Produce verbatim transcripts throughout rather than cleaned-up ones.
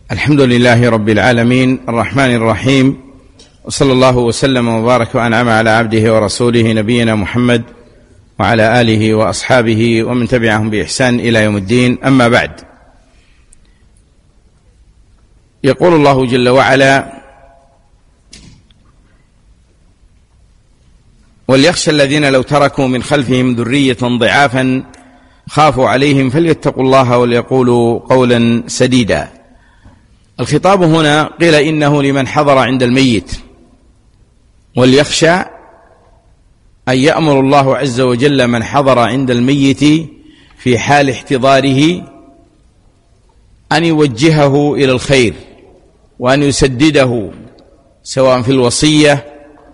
الحمد لله رب العالمين الرحمن الرحيم، وصلى الله وسلم وبارك وأنعم على عبده ورسوله نبينا محمد وعلى آله وأصحابه ومن تبعهم بإحسان إلى يوم الدين. أما بعد، يقول الله جل وعلا: وليخشى الذين لو تركوا من خلفهم ذرية ضعافا خافوا عليهم فليتقوا الله وليقولوا قولا سديدا. الخطاب هنا قيل إنه لمن حضر عند الميت، وليخشى أن يأمر الله عز وجل من حضر عند الميت في حال احتضاره أن يوجهه إلى الخير وأن يسدده سواء في الوصية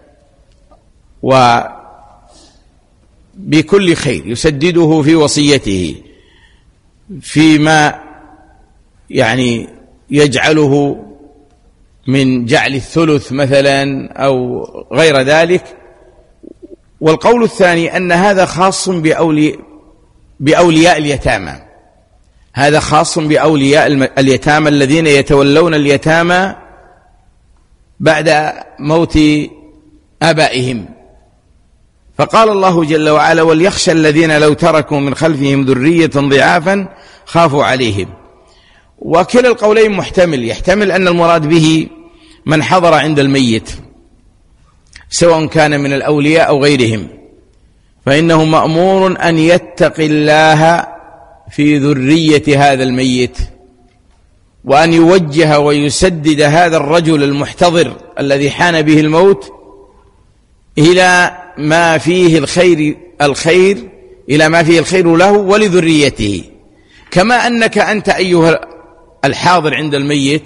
وبكل خير، يسدده في وصيته فيما يعني يجعله من جعل الثلث مثلا أو غير ذلك. والقول الثاني أن هذا خاص بأولي بأولياء اليتامى، هذا خاص بأولياء اليتامى الذين يتولون اليتامى بعد موت آبائهم. فقال الله جل وعلا: وليخشى الذين لو تركوا من خلفهم ذرية ضعافا خافوا عليهم. وكلا القولين محتمل، يحتمل أن المراد به من حضر عند الميت سواء كان من الأولياء أو غيرهم، فإنه مأمور أن يتقي الله في ذرية هذا الميت، وأن يوجه ويسدد هذا الرجل المحتضر الذي حان به الموت إلى ما فيه الخير الخير إلى ما فيه الخير له ولذريته. كما أنك أنت أيها الحاضر عند الميت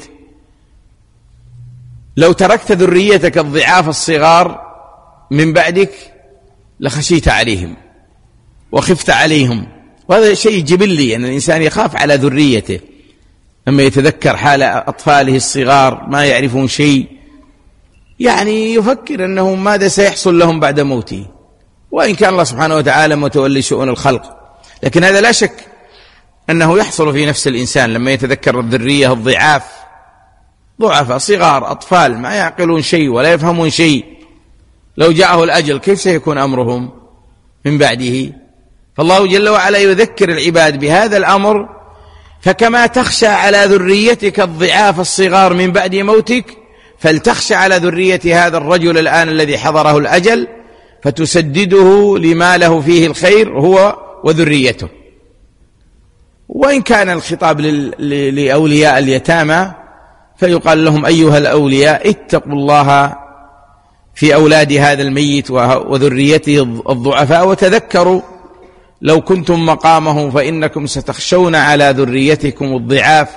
لو تركت ذريتك الضعاف الصغار من بعدك لخشيت عليهم وخفت عليهم، وهذا شيء جبلي أن الإنسان يخاف على ذريته لما يتذكر حال أطفاله الصغار ما يعرفون شيء، يعني يفكر أنه ماذا سيحصل لهم بعد موته، وإن كان الله سبحانه وتعالى متولي شؤون الخلق، لكن هذا لا شك أنه يحصل في نفس الإنسان لما يتذكر الذرية الضعاف، ضعفاء صغار أطفال ما يعقلون شيء ولا يفهمون شيء، لو جاءه الأجل كيف سيكون أمرهم من بعده؟ فالله جل وعلا يذكر العباد بهذا الأمر، فكما تخشى على ذريتك الضعاف الصغار من بعد موتك فلتخشى على ذرية هذا الرجل الآن الذي حضره الأجل فتسدده لما له فيه الخير هو وذريته. وإن كان الخطاب لأولياء اليتامى فيقال لهم: أيها الأولياء اتقوا الله في أولاد هذا الميت وذريته الضعفاء، وتذكروا لو كنتم مقامه فإنكم ستخشون على ذريتكم الضعاف،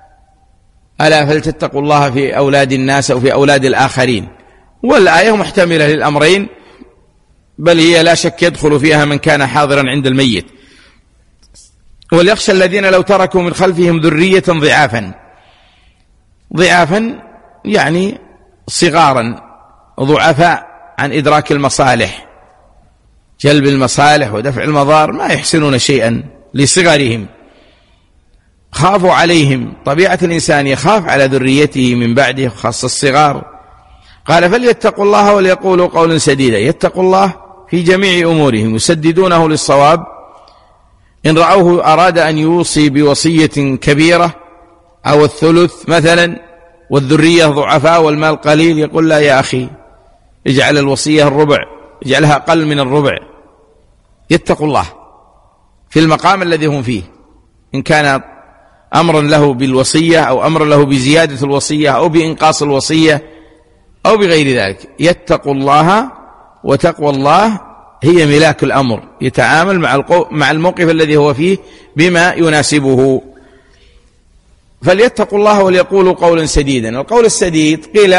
ألا فلتتقوا الله في أولاد الناس أو في أولاد الآخرين. والآية محتملة للأمرين، بل هي لا شك يدخل فيها من كان حاضرا عند الميت. وليخشى الذين لو تركوا من خلفهم ذرية ضعافا، ضعافا يعني صغارا ضعفاء عن إدراك المصالح، جلب المصالح ودفع المضار، ما يحسنون شيئا لصغرهم، خافوا عليهم. طبيعة الإنسان يخاف على ذريته من بعده خاصة الصغار. قال: فليتقوا الله وليقولوا قولا سديدا. يتقوا الله في جميع أمورهم، يسددونه للصواب. إن رأوه أراد أن يوصي بوصية كبيرة أو الثلث مثلا والذرية ضعفاء والمال قليل، يقول: لا يا أخي، اجعل الوصية الربع، اجعلها أقل من الربع. يتقوا الله في المقام الذي هم فيه، إن كان أمرا له بالوصية أو أمرا له بزيادة الوصية أو بإنقاص الوصية أو بغير ذلك. يتقوا الله، وتقوى الله هي ملاك الأمر، يتعامل مع الموقف الذي هو فيه بما يناسبه. فليتقوا الله وليقولوا قولا سديدا. القول السديد قيل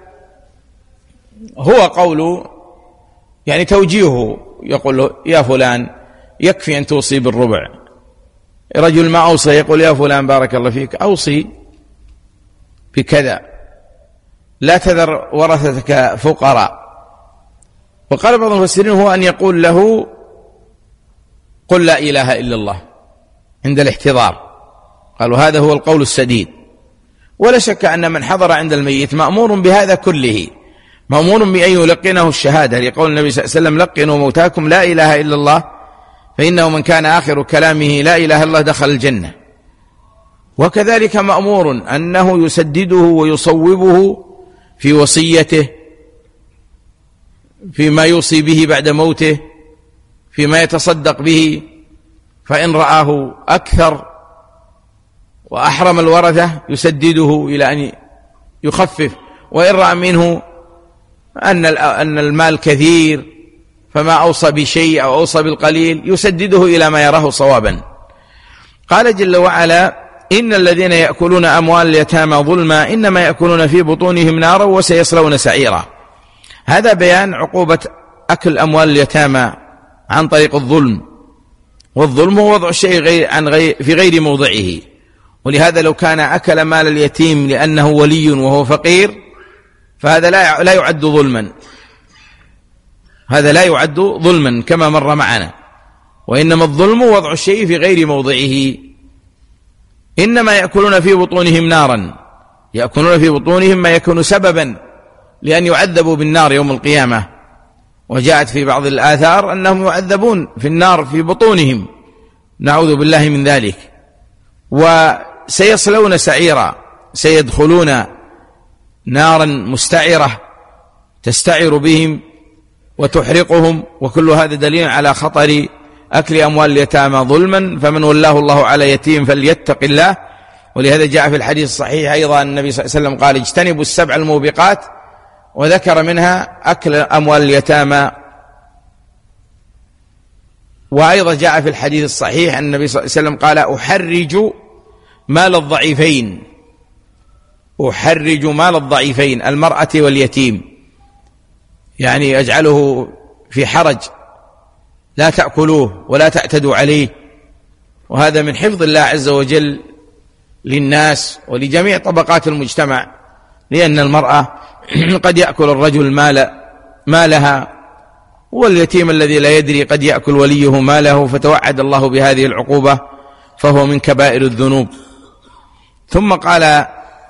هو قول يعني توجيهه، يقول له: يا فلان يكفي أن توصي بالربع. رجل ما أوصى يقول: يا فلان بارك الله فيك أوصي بكذا، لا تذر ورثتك فقراء. وقال بعض المفسرين هو أن يقول له: قل لا إله إلا الله عند الاحتضار. قالوا هذا هو القول السديد. ولا شك أن من حضر عند الميت مأمور بهذا كله، مأمور بأن يلقنه الشهادة، لقول النبي صلى الله عليه وسلم: لقنوا موتاكم لا إله إلا الله فإنه من كان آخر كلامه لا إله إلا الله دخل الجنة. وكذلك مأمور أنه يسدده ويصوبه في وصيته، فيما يوصي به بعد موته، فيما يتصدق به، فإن رآه أكثر وأحرم الورثة يسدده إلى أن يخفف، وإن رأى منه أن أن المال كثير فما أوصى بشيء أو أوصى بالقليل يسدده إلى ما يراه صوابا. قال جل وعلا: إن الذين يأكلون أموال اليتامى ظلما إنما يأكلون في بطونهم نارا وسيصلون سعيرا. هذا بيان عقوبة أكل أموال اليتامى عن طريق الظلم، والظلم هو وضع الشيء غير عن غير في غير موضعه. ولهذا لو كان أكل مال اليتيم لأنه ولي وهو فقير فهذا لا لا يعد ظلما، هذا لا يعد ظلما كما مر معنا، وإنما الظلم وضع الشيء في غير موضعه. إنما يأكلون في بطونهم نارا، يأكلون في بطونهم ما يكون سببا لأن يعذبوا بالنار يوم القيامة. وجاءت في بعض الآثار أنهم يعذبون في النار في بطونهم، نعوذ بالله من ذلك. وسيصلون سعيرا، سيدخلون نارا مستعرة تستعر بهم وتحرقهم، وكل هذا دليل على خطر أكل أموال اليتامى ظلما، فمن ولاه الله على يتيم فليتق الله. ولهذا جاء في الحديث الصحيح أيضا النبي صلى الله عليه وسلم قال: اجتنبوا السبع الموبقات، وذكر منها أكل أموال اليتامى. وأيضا جاء في الحديث الصحيح أن النبي صلى الله عليه وسلم قال: أحرج مال الضعيفين، أحرج مال الضعيفين المرأة واليتيم، يعني أجعله في حرج، لا تأكلوه ولا تعتدوا عليه. وهذا من حفظ الله عز وجل للناس ولجميع طبقات المجتمع، لأن المرأة قد يأكل الرجل مال مالها، واليتيم الذي لا يدري قد يأكل وليه ماله، فتوعد الله بهذه العقوبة، فهو من كبائر الذنوب. ثم قال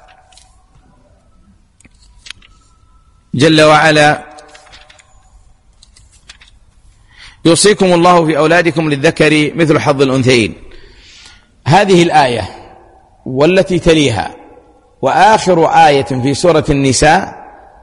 جل وعلا: يوصيكم الله في أولادكم للذكر مثل حظ الأنثيين. هذه الآية والتي تليها وآخر آية في سورة النساء: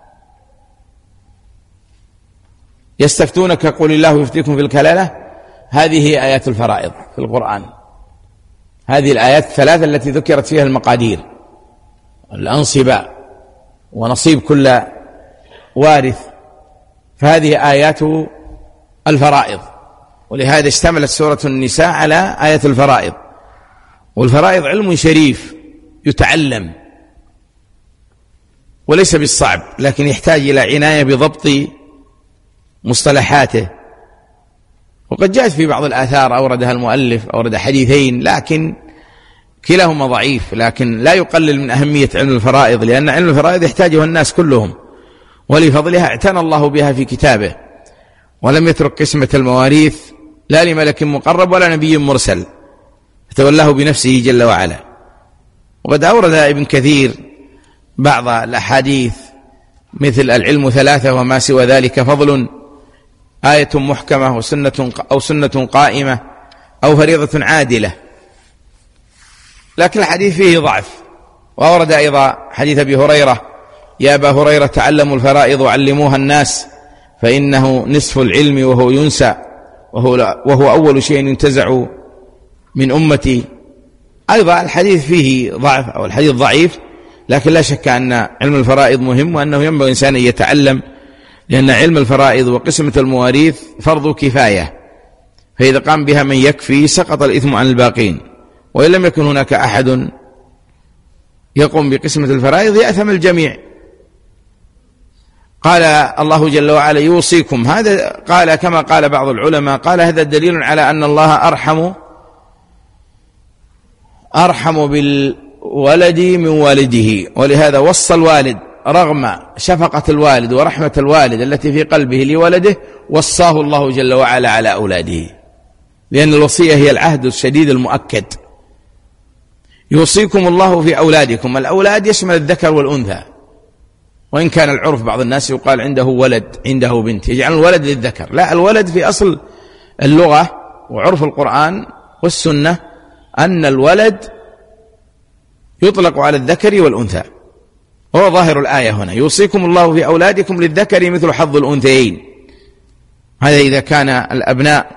يستفتونك قل الله يفتيكم في الكلالة، هذه هي آيات الفرائض في القرآن. هذه الآيات الثلاثة التي ذكرت فيها المقادير، الأنصبة ونصيب كل وارث، فهذه آيات الفرائض. ولهذا اشتملت سورة النساء على آية الفرائض. والفرائض علم شريف يتعلم وليس بالصعب، لكن يحتاج إلى عناية بضبط مصطلحاته. وقد جاءت في بعض الآثار أوردها المؤلف، أورد حديثين لكن كلاهما ضعيف، لكن لا يقلل من أهمية علم الفرائض، لأن علم الفرائض يحتاجه الناس كلهم، ولفضلها اعتنى الله بها في كتابه، ولم يترك قسمة المواريث لا لملك مقرب ولا نبي مرسل، فتولاه بنفسه جل وعلا. وقد أورد ابن كثير بعض الأحاديث مثل: العلم ثلاثة وما سوى ذلك فضل، آية محكمة وسنة أو سنة قائمة أو فريضة عادلة. لكن الحديث فيه ضعف. وأورد أيضا حديث أبي هريرة: يا أبا هريرة تعلموا الفرائض وعلموها الناس فإنه نصف العلم وهو ينسى وهو, وهو أول شيء ينتزع من أمتي. أيضا الحديث فيه ضعف أو الحديث ضعيف، لكن لا شك أن علم الفرائض مهم، وأنه ينبغي الإنسان أن يتعلم، لأن علم الفرائض وقسمة المواريث فرض كفاية، فإذا قام بها من يكفي سقط الإثم عن الباقين، وإن لم يكن هناك أحد يقوم بقسمة الفرائض يأثم الجميع. قال الله جل وعلا: يوصيكم. هذا قال كما قال بعض العلماء، قال هذا دليل على أن الله أرحم أرحم بالولد من والده، ولهذا وصى الوالد رغم شفقة الوالد ورحمة الوالد التي في قلبه لولده، وصاه الله جل وعلا على أولاده، لأن الوصية هي العهد الشديد المؤكد. يوصيكم الله في أولادكم. الأولاد يشمل الذكر والأنثى، وإن كان العرف بعض الناس يقال عنده ولد عنده بنت يجعل الولد للذكر، لا، الولد في أصل اللغة وعرف القرآن والسنة أن الولد يطلق على الذكر والأنثى، هو ظاهر الآية هنا. يوصيكم الله في أولادكم للذكر مثل حظ الأنثيين. هذا إذا كان الأبناء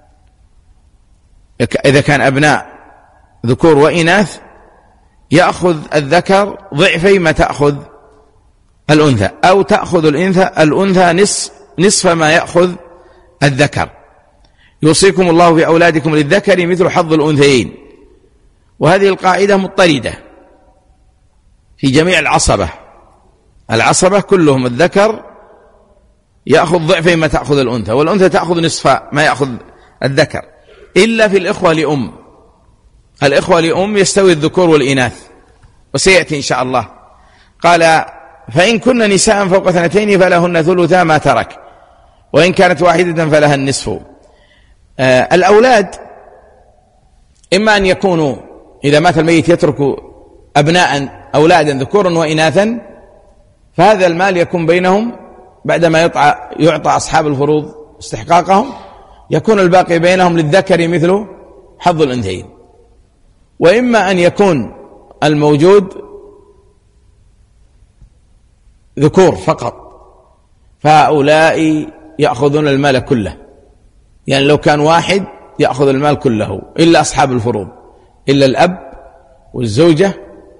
إذا كان أبناء ذكور وإناث يأخذ الذكر ضعفي ما تأخذ الأنثى، أو تأخذ الأنثى الأنثى نصف نصف ما يأخذ الذكر. يوصيكم الله في أولادكم للذكر مثل حظ الأنثيين. وهذه القاعدة مضطردة في جميع العصبة، العصبة كلهم الذكر يأخذ ضعفي ما تأخذ الأنثى، والأنثى تأخذ نصف ما يأخذ الذكر، إلا في الإخوة لأم. الإخوة لأم يستوي الذكور والإناث، وسيأتي إن شاء الله. قال فإن كن نساء فوق اثنتين فلهن ثلثا ما ترك، وإن كانت واحدة فلها النصف. آه الأولاد إما أن يكونوا إذا مات الميت يترك أبناء أولادا ذكورا وإناثا، فهذا المال يكون بينهم بعدما يعطى, يعطى أصحاب الفروض استحقاقهم، يكون الباقي بينهم للذكر مثل حظ الأنثيين. وإما أن يكون الموجود ذكور فقط، فهؤلاء يأخذون المال كله، يعني لو كان واحد يأخذ المال كله إلا أصحاب الفروض، إلا الأب والزوجة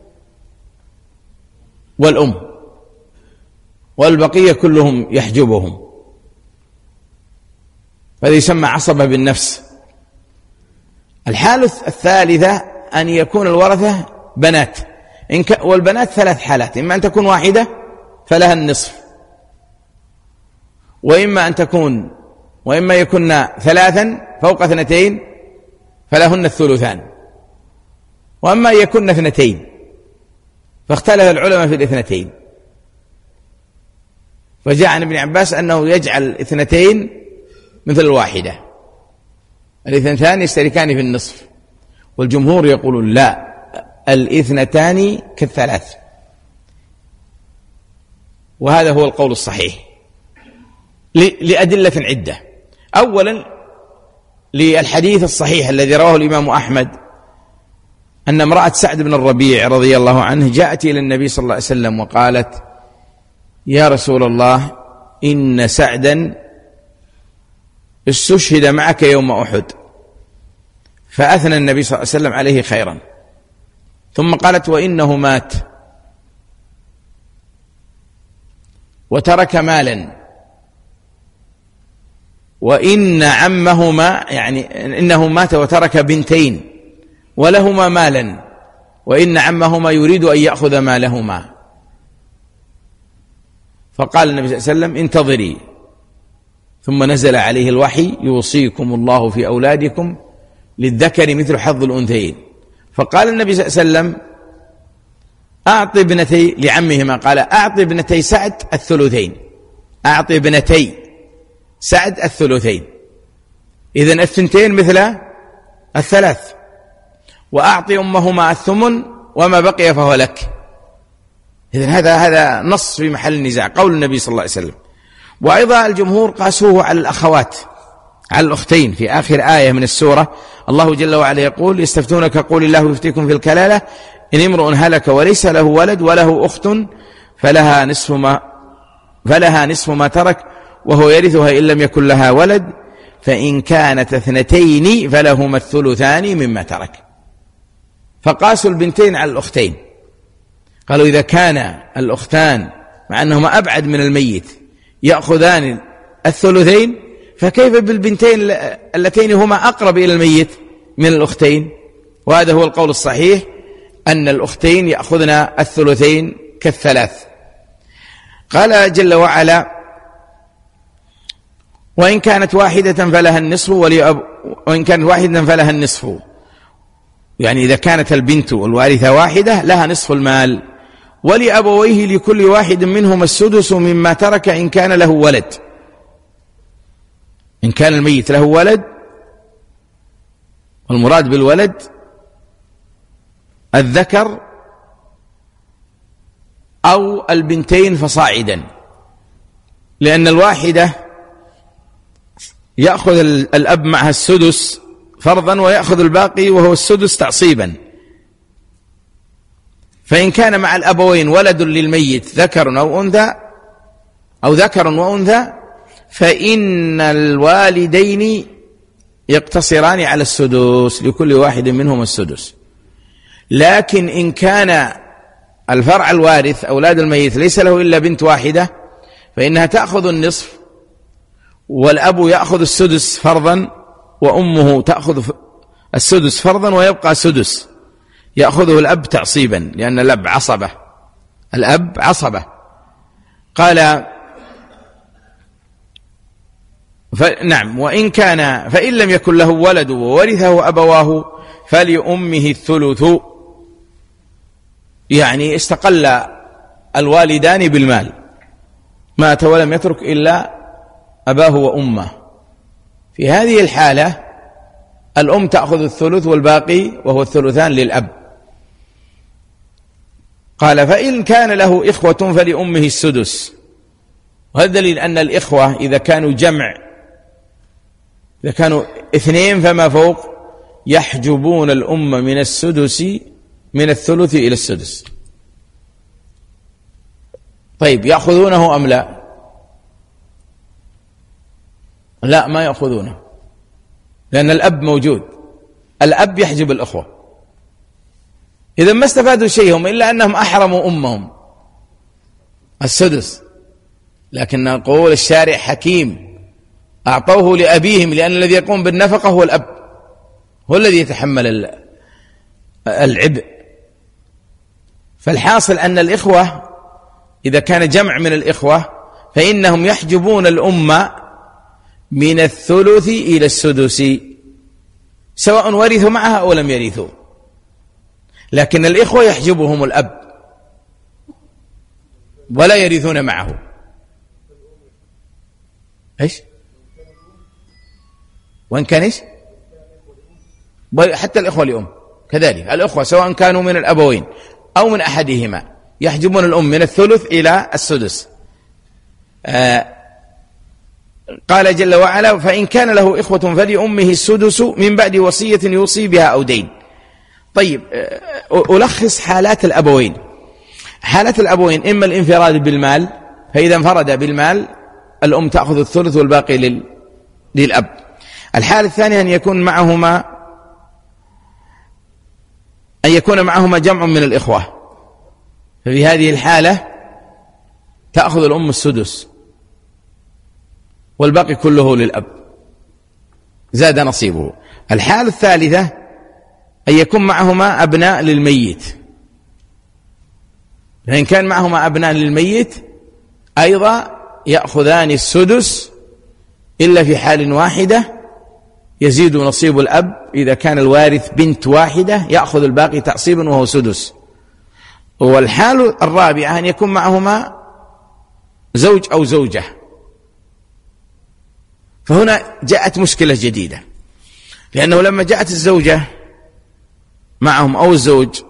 والأم، والبقية كلهم يحجبهم، فهذا يسمى عصبة بالنفس. الحالة الثالثة أن يكون الورثة بنات، إن ك... والبنات ثلاث حالات: إما أن تكون واحدة فلها النصف، وإما أن تكون وإما يكون ثلاثا فوق اثنتين فلهن الثلثان، وأما يكون اثنتين فاختلف العلماء في الاثنتين. فجاء عن ابن عباس أنه يجعل اثنتين مثل الواحدة، الاثنتان يشتركان في النصف، والجمهور يقولون لا، الاثنتان كالثلاث، وهذا هو القول الصحيح لأدلة عدة. أولا للحديث الصحيح الذي رواه الإمام أحمد أن امرأة سعد بن الربيع رضي الله عنه جاءت إلى النبي صلى الله عليه وسلم وقالت: يا رسول الله، إن سعدا استشهد معك يوم أحد. فأثنى النبي صلى الله عليه وسلم عليه خيرا، ثم قالت: وإنه مات وترك مالا، وإن عمهما، يعني إنه مات وترك بنتين ولهما مالا، وإن عمهما يريد أن يأخذ مالهما. فقال النبي صلى الله عليه وسلم: انتظري. ثم نزل عليه الوحي: يوصيكم الله في أولادكم للذكر مثل حظ الأنثيين. فقال النبي صلى الله عليه وسلم: أعطي ابنتي لعمهما، قال: أعطي ابنتي سعد الثلثين، أعطي ابنتي سعد الثلثين، إذن الثنتين مثل الثلاث، وأعطي أمهما الثمن وما بقي فهو لك. إذن هذا هذا نص في محل النزاع، قول النبي صلى الله عليه وسلم. وأيضا الجمهور قاسوه على الأخوات، على الأختين. في آخر آية من السورة الله جل وعلا يقول: يستفتونك قول الله يفتيكم في الكلالة إن امرؤ هلك وليس له ولد وله أخت فلها نصف ما فلها نصف ما ترك وهو يرثها إن لم يكن لها ولد، فإن كانت اثنتين فلهما الثلثان مما ترك. فقاسوا البنتين على الأختين، قالوا إذا كان الأختان مع أنهما أبعد من الميت يأخذان الثلثين، فكيف بالبنتين اللتين هما أقرب إلى الميت من الأختين؟ وهذا هو القول الصحيح، أن الأختين يأخذن الثلثين كالثلاث. قال جل وعلا: وإن كانت واحدة فلها النصف ولأب وإن كانت واحدة فلها النصف، يعني إذا كانت البنت الوارثة واحدة لها نصف المال، ولأبويه لكل واحد منهما السدس مما ترك إن كان له ولد. إن كان الميت له ولد، والمراد بالولد الذكر أو البنتين فصاعدا، لأن الواحدة يأخذ الأب معها السدس فرضا ويأخذ الباقي وهو السدس تعصيبا. فإن كان مع الأبوين ولد للميت ذكر أو أنثى أو ذكر وأنثى فإن الوالدين يقتصران على السدس، لكل واحد منهم السدس. لكن إن كان الفرع الوارث أولاد الميت ليس له إلا بنت واحدة فإنها تأخذ النصف، والأب يأخذ السدس فرضا وأمه تأخذ السدس فرضا، ويبقى سدس يأخذه الأب تعصيبا، لأن الأب عصبة، الأب عصبة. قال نعم، وإن كان فإن لم يكن له ولد وورثه أبواه فلأمه الثلث، يعني استقل الوالدان بالمال، مات ولم يترك إلا أباه وأمه. في هذه الحالة الأم تأخذ الثلث والباقي وهو الثلثان للأب. قال فإن كان له إخوة فلأمه السدس، وهذا دليل أن الإخوة إذا كانوا جمع، إذا كانوا اثنين فما فوق، يحجبون الأم من السدس من الثلث إلى السدس. طيب يأخذونه أم لا؟ لا، ما يأخذونه، لأن الأب موجود، الأب يحجب الأخوة. إذا ما استفادوا شيئهم إلا أنهم أحرموا أمهم السدس، لكن نقول الشارع حكيم، أعطوه لأبيهم، لأن الذي يقوم بالنفقة هو الأب، هو الذي يتحمل العبء. فالحاصل أن الإخوة إذا كان جمع من الإخوة فإنهم يحجبون الأمة من الثلث إلى السدس، سواء ورثوا معها أو لم يرثوا، لكن الإخوة يحجبهم الأب ولا يرثون معه. إيش؟ وإن كان إيش؟ حتى الإخوة لأم كذلك، الأخوة سواء كانوا من الأبوين أو من أحدهما يحجبون الأم من الثلث إلى السدس. آه قال جل وعلا فإن كان له إخوة فلأمه السدس من بعد وصية يوصي بها أو دين. طيب ألخص حالات الأبوين. حالات الأبوين إما الانفراد بالمال، فإذا انفرد بالمال الأم تأخذ الثلث والباقي لل... للأب. الحالة الثانية أن يكون معهما أن يكون معهما جمع من الإخوة، ففي هذه الحالة تأخذ الأم السدس والباقي كله للأب، زاد نصيبه. الحالة الثالثة أن يكون معهما أبناء للميت، فإن كان معهما أبناء للميت أيضا يأخذان السدس، إلا في حال واحدة يزيد نصيب الأب، إذا كان الوارث بنت واحدة يأخذ الباقي تعصيبا وهو سدس. والحال الرابعة أن يكون معهما زوج أو زوجة، فهنا جاءت مشكلة جديدة، لأنه لما جاءت الزوجة معهم أو الزوج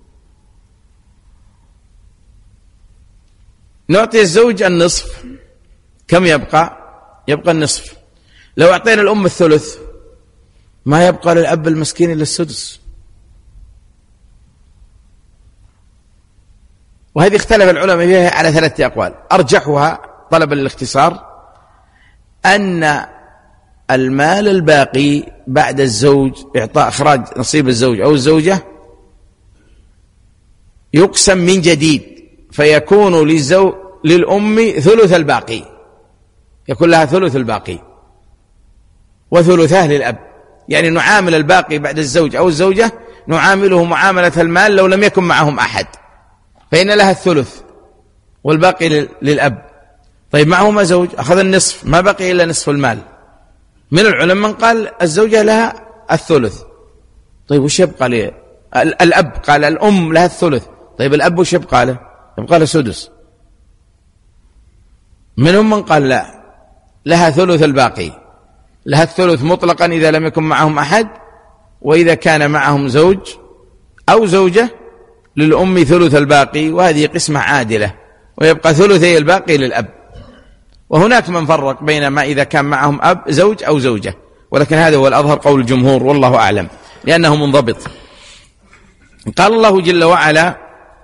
نعطي الزوج النصف، كم يبقى؟ يبقى النصف. لو أعطينا الأم الثلث ما يبقى للأب المسكين إلا السدس. وهذه اختلف العلماء فيها على ثلاثة أقوال، أرجحها طلبا للاختصار أن المال الباقي بعد الزوج إعطاء إخراج نصيب الزوج أو الزوجة يقسم من جديد، فيكون للزوج للأم ثلث الباقي، يكون لها ثلث الباقي وثلثاه للأب. يعني نعامل الباقي بعد الزوج أو الزوجة نعامله معاملة المال لو لم يكن معهم أحد، فإن لها الثلث والباقي للأب. طيب معهما زوج أخذ النصف، ما بقي إلا نصف المال. من العلماء من قال الزوجة لها الثلث. طيب وش يبقى له الأب؟ قال الأم لها الثلث. طيب الأب وش يبقى له؟ يبقى له سدس. منهم من قال لا، لها ثلث الباقي، لها الثلث مطلقا إذا لم يكن معهم أحد، وإذا كان معهم زوج أو زوجة للأم ثلث الباقي، وهذه قسمة عادلة، ويبقى ثلثي الباقي للأب. وهناك من فرق بين ما إذا كان معهم أب زوج أو زوجة، ولكن هذا هو الأظهر قول الجمهور والله أعلم لأنه منضبط. قال الله جل وعلا: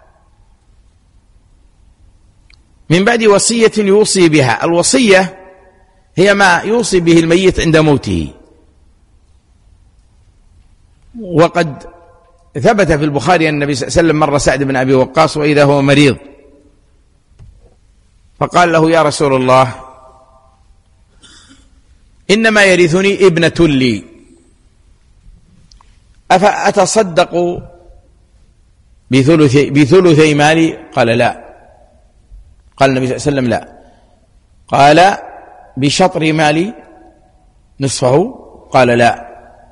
من بعد وصية يوصي بها. الوصية هي ما يوصي به الميت عند موته، وقد ثبت في البخاري أن النبي صلى الله عليه وسلم مر سعد بن أبي وقاص وإذا هو مريض، فقال له: يا رسول الله، إنما يرثني ابنة لي، أفأتصدق بثلثي, بثلثي مالي؟ قال: لا. قال النبي صلى الله عليه وسلم: لا. قال: بشطر مالي نصفه؟ قال: لا.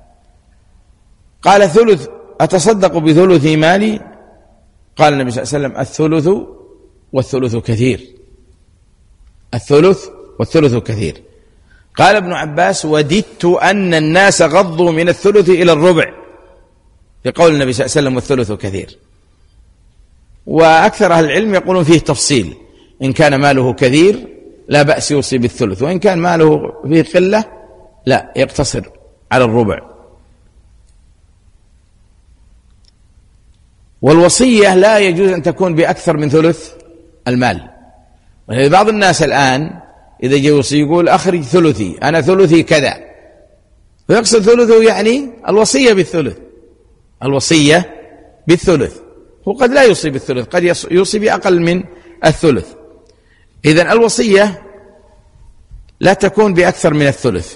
قال: ثلث، أتصدق بثلث مالي؟ قال النبي صلى الله عليه وسلم: الثلث والثلث كثير، الثلث والثلث كثير. قال ابن عباس: وددت أن الناس غضوا من الثلث إلى الربع في قول النبي صلى الله عليه وسلم والثلث كثير. وأكثر أهل العلم يقولون فيه تفصيل، إن كان ماله كثير لا بأس يوصي بالثلث، وإن كان ماله فيه قلة لا يقتصر على الربع. والوصية لا يجوز أن تكون بأكثر من ثلث المال. بعض الناس الآن إذا جاء يوصي يقول: أخرج ثلثي، أنا ثلثي كذا، ويقصد ثلثه يعني الوصية بالثلث، الوصية بالثلث. وقد لا يوصي بالثلث، قد يوصي بأقل من الثلث. إذن الوصية لا تكون بأكثر من الثلث،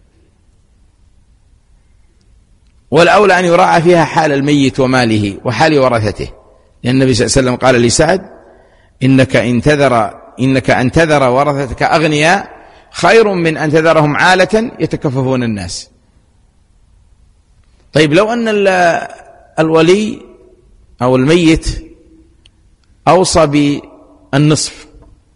والأولى أن يراعى فيها حال الميت وماله وحال ورثته، لأن النبي صلى الله عليه وسلم قال لسعد: إنك إن تذر إنك أن تذر ورثتك أغنياء خير من أن تذرهم عالة يتكففون الناس. طيب، لو أن الولي أو الميت أوصى بالنصف،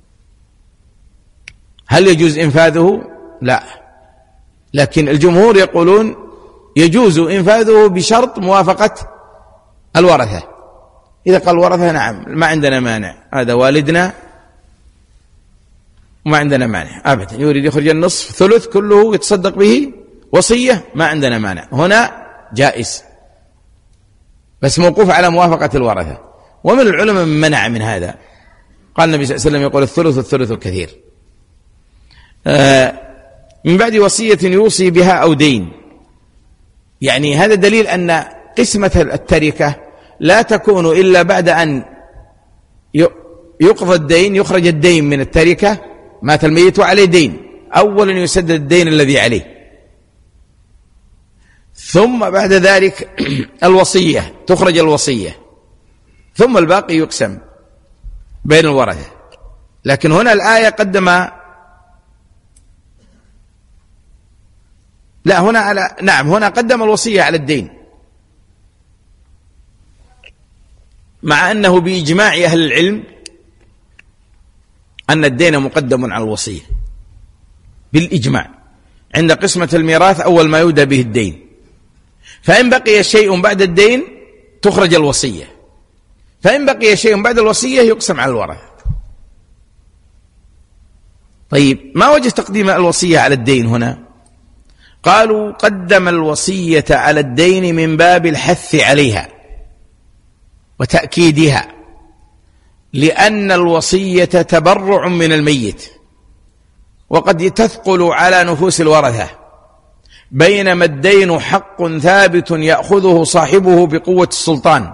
هل يجوز إنفاذه؟ لا، لكن الجمهور يقولون يجوز إنفاذه بشرط موافقة الورثة. إذا قال الورثة: نعم، ما عندنا مانع، هذا والدنا وما عندنا مانع أبدا، يريد يخرج النصف ثلث كله يتصدق به وصية، ما عندنا مانع، هنا جائز، بس موقوف على موافقة الورثة. ومن العلماء من منع من هذا، قال النبي صلى الله عليه وسلم يقول: الثلث الثلث كثير. آه من بعد وصية يوصي بها أو دين، يعني هذا دليل أن قسمة التركة لا تكون إلا بعد أن يقضى الدين، يخرج الدين من التركة، مات الميت وعليه دين، أولا يسدد الدين الذي عليه، ثم بعد ذلك الوصية، تخرج الوصية، ثم الباقي يقسم بين الورثة. لكن هنا الآية قدم، لا هنا على نعم هنا قدم الوصية على الدين، مع أنه بإجماع أهل العلم أن الدين مقدم على الوصية بالإجماع. عند قسمة الميراث أول ما يودى به الدين، فإن بقي شيء بعد الدين تخرج الوصية، فإن بقي شيء بعد الوصية يقسم على الورثة. طيب، ما وجه تقديم الوصية على الدين هنا؟ قالوا: قدم الوصية على الدين من باب الحث عليها وتأكيدها، لأن الوصية تبرع من الميت، وقد تثقل على نفوس الورثة، بينما الدين حق ثابت يأخذه صاحبه بقوة السلطان،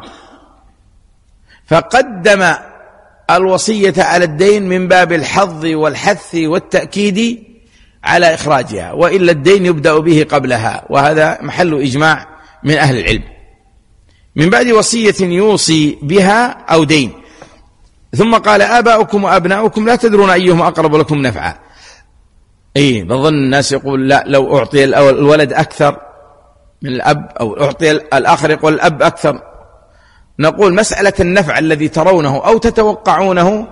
فقدم الوصية على الدين من باب الحظ والحث والتأكيد على إخراجها، وإلا الدين يبدأ به قبلها، وهذا محل إجماع من أهل العلم. من بعد وصية يوصي بها أو دين. ثم قال: آباؤكم وأبناؤكم لا تدرون أيهم أقرب لكم نفعا. أي بظن الناس يقول: لا، لو أعطي الولد أكثر من الأب، أو أعطي الآخر يقول الأب أكثر. نقول: مسألة النفع الذي ترونه أو تتوقعونه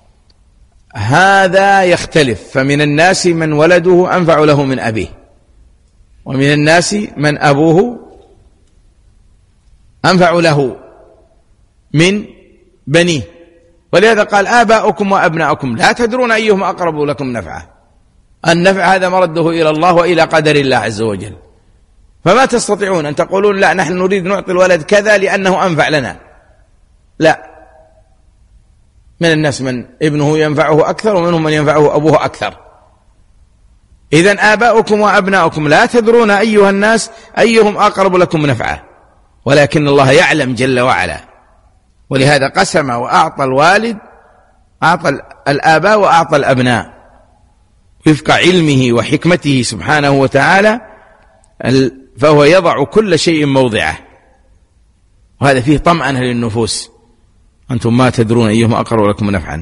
هذا يختلف، فمن الناس من ولده أنفع له من أبيه، ومن الناس من أبوه أنفع له من بنيه. ولهذا قال آباؤكم وأبناؤكم لا تدرون أيهم أقرب لكم نفعا. النفع هذا مرده إلى الله وإلى قدر الله عز وجل. فما تستطيعون أن تقولون لا نحن نريد نعطي الولد كذا لأنه أنفع لنا، لا. من الناس من ابنه ينفعه أكثر ومنهم من ينفعه أبوه أكثر. إذن آباؤكم وأبناؤكم لا تدرون أيها الناس أيهم أقرب لكم نفعا، ولكن الله يعلم جل وعلا. ولهذا قسم وأعطى الوالد، أعطى الآباء وأعطى الأبناء وفق علمه وحكمته سبحانه وتعالى، فهو يضع كل شيء موضعه. وهذا فيه طمأنة للنفوس. أنتم ما تدرون أيهم أقرب لكم نفعا.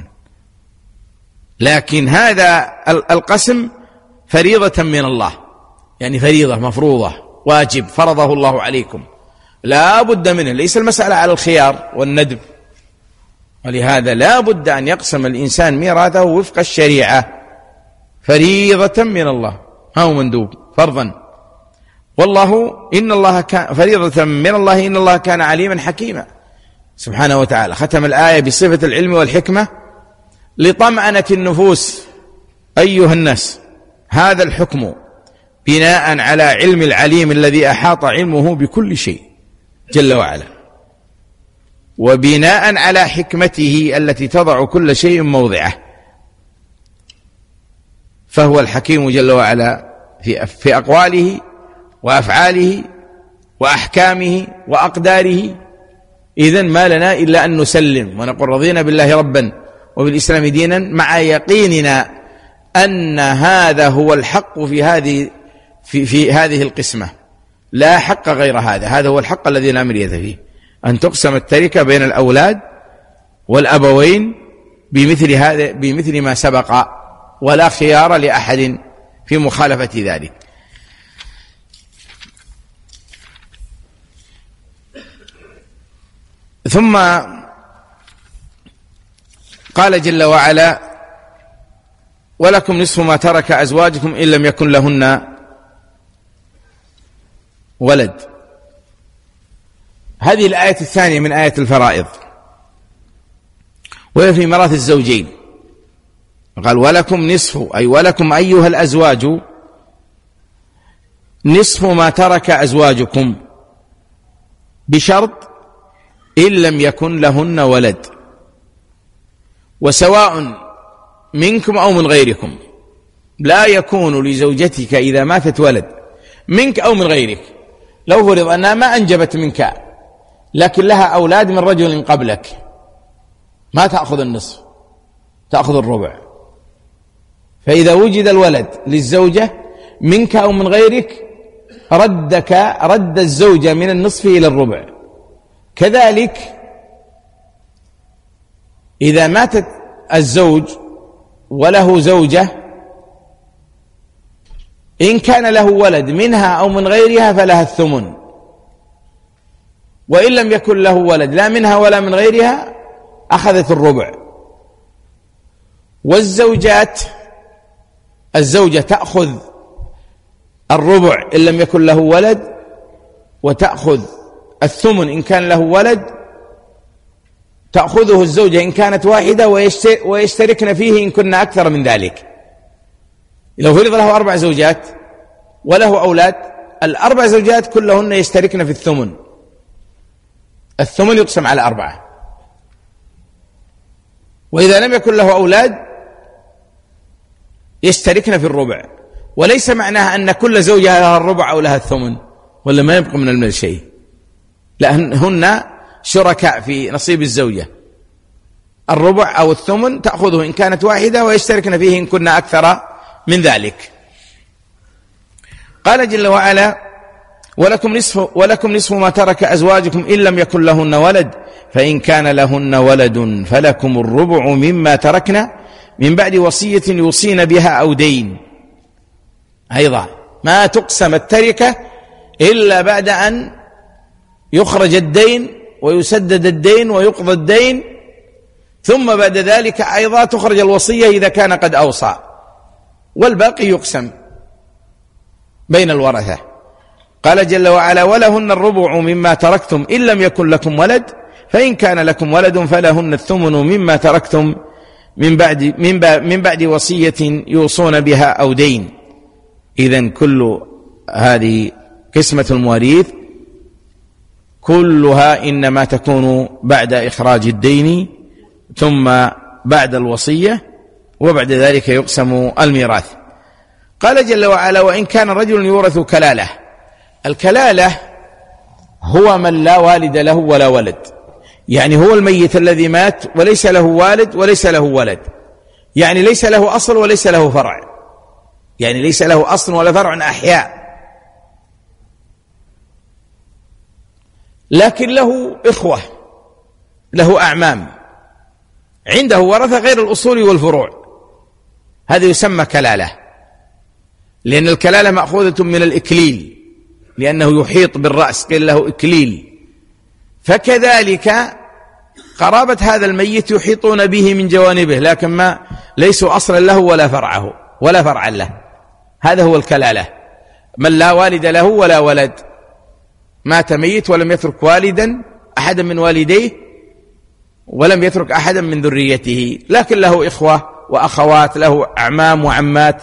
لكن هذا القسم فريضة من الله، يعني فريضة مفروضة، واجب فرضه الله عليكم لا بد منه، ليس المسألة على الخيار والندب. ولهذا لا بد أن يقسم الإنسان ميراثه وفق الشريعة، فريضة من الله، هو مندوب فرضا. والله إن الله كان فريضة من الله إن الله كان عليما حكيما سبحانه وتعالى. ختم الآية بصفة العلم والحكمة لطمأنة النفوس. أيها الناس، هذا الحكم بناء على علم العليم الذي أحاط علمه بكل شيء جل وعلا، وبناء على حكمته التي تضع كل شيء موضعه. فهو الحكيم جل وعلا في في أقواله وأفعاله وأحكامه وأقداره. إذن ما لنا إلا أن نسلم ونقول رضينا بالله ربا وبالإسلام دينا، مع يقيننا أن هذا هو الحق في هذه في, في هذه القسمة، لا حق غير هذا. هذا هو الحق الذي لا مرية فيه، أن تقسم التركة بين الأولاد والأبوين بمثل هذا بمثل ما سبق، ولا خيار لأحد في مخالفة ذلك. ثم قال جل وعلا: ولكم نصف ما ترك أزواجكم إن لم يكن لهن ولد. هذه الآية الثانية من آية الفرائض، وهي في ميراث الزوجين. قال: ولكم نصف، أي ولكم أيها الأزواج نصف ما ترك أزواجكم، بشرط إن لم يكن لهن ولد، وسواء منكم أو من غيركم. لا يكون لزوجتك إذا ماتت ولد منك أو من غيرك. لو فرض أنها ما أنجبت منك لكن لها أولاد من رجل قبلك، ما تأخذ النصف، تأخذ الربع. فإذا وجد الولد للزوجة منك أو من غيرك ردك رد الزوجة من النصف إلى الربع. كذلك إذا ماتت الزوج وله زوجة، إن كان له ولد منها أو من غيرها فلها الثمن، وإن لم يكن له ولد لا منها ولا من غيرها أخذت الربع. والزوجات، الزوجة تأخذ الربع إن لم يكن له ولد، وتأخذ الثمن إن كان له ولد. تأخذه الزوجة إن كانت واحدة، ويشتركن فيه إن كنا أكثر من ذلك. لو فرض له أربع زوجات وله أولاد، الأربع زوجات كلهن يشتركن في الثمن. الثمن يقسم على أربعة. وإذا لم يكن له أولاد يشتركن في الربع. وليس معناها أن كل زوجة لها الربع أو لها الثمن، ولا ما يبقى من المال شيء. لا، هن شركاء في نصيب الزوجة. الربع أو الثمن تأخذه إن كانت واحدة، ويشتركن فيه إن كنا أكثر من ذلك. قال جل وعلا: ولكم نصف, ولكم نصف ما ترك أزواجكم إن لم يكن لهن ولد، فإن كان لهن ولد فلكم الربع مما تركنا من بعد وصية يوصين بها أو دين. أيضا ما تقسم التركة إلا بعد أن يخرج الدين ويسدد الدين ويقضى الدين، ثم بعد ذلك أيضا تخرج الوصية إذا كان قد أوصى، والباقي يقسم بين الورثة. قال جل وعلا: ولهن الربع مما تركتم إن لم يكن لكم ولد فإن كان لكم ولد فلهن الثمن مما تركتم من بعد, من بعد, من بعد وصية يوصون بها أو دين. إذن كل هذه قسمة المواريث كلها إنما تكون بعد إخراج الدين ثم بعد الوصية، وبعد ذلك يقسم الميراث. قال جل وعلا: وإن كان رجل يورث كلالة. الكلالة هو من لا والد له ولا ولد، يعني هو الميت الذي مات وليس له والد وليس له ولد، يعني ليس له أصل وليس له فرع، يعني ليس له أصل ولا فرع أحياء، لكن له إخوة، له أعمام، عنده ورثة غير الأصول والفروع، هذا يسمى كلالة، لأن الكلالة مأخوذة من الإكليل، لأنه يحيط بالرأس قيل له إكليل. فكذلك قرابة هذا الميت يحيطون به من جوانبه، لكن ما ليسوا أصلا له ولا فرعه ولا فرعا له، هذا هو الكلالة. من لا والد له ولا ولد، مات ميت ولم يترك والدا أحدا من والديه ولم يترك أحدا من ذريته، لكن له إخوة وأخوات، له أعمام وعمات.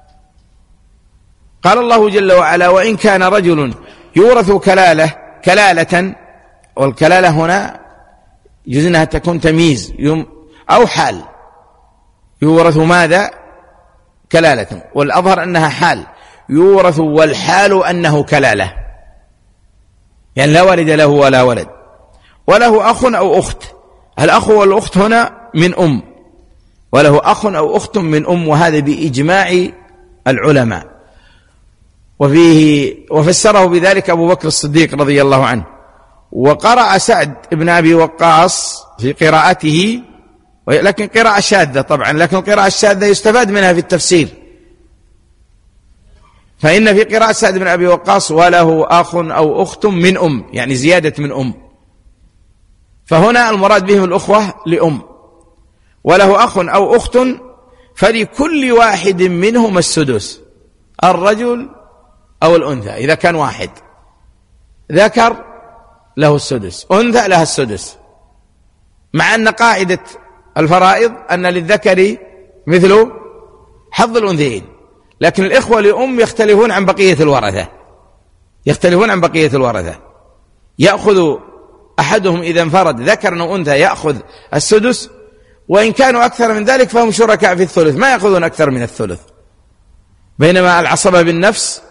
قال الله جل وعلا: وإن كان رجل يورث كلالة كلالة، والكلالة هنا يجوز أنها تكون تمييز أو حال، يورث ماذا؟ كلالة، والأظهر أنها حال، يورث والحال أنه كلالة، يعني لا والد له ولا ولد، وله أخ أو أخت. الأخ والأخت هنا من أم، وله أخ أو أخت من أم، وهذا بإجماع العلماء. وفيه وفسره بذلك أبو بكر الصديق رضي الله عنه. وقرأ سعد بن أبي وقاص في قراءته، لكن قراءة شاذة طبعا، لكن القراءة الشاذة يستفاد منها في التفسير، فإن في قراءة سعد بن أبي وقاص: وله أخ أو أخت من أم، يعني زيادة من أم، فهنا المراد بهم الأخوة لأم. وله أخ أو أخت فلكل واحد منهم السدس، الرجل أو الأنثى، إذا كان واحد ذكر له السدس، أنثى لها السدس، مع أن قاعدة الفرائض أن للذكر مثل حظ الأنثيين، لكن الإخوة لأم يختلفون عن بقية الورثة، يختلفون عن بقية الورثة. يأخذ أحدهم إذا انفرد ذكر أو أنثى يأخذ السدس، وإن كانوا أكثر من ذلك فهم شركاء في الثلث، ما يأخذون أكثر من الثلث. بينما العصبة بالنفس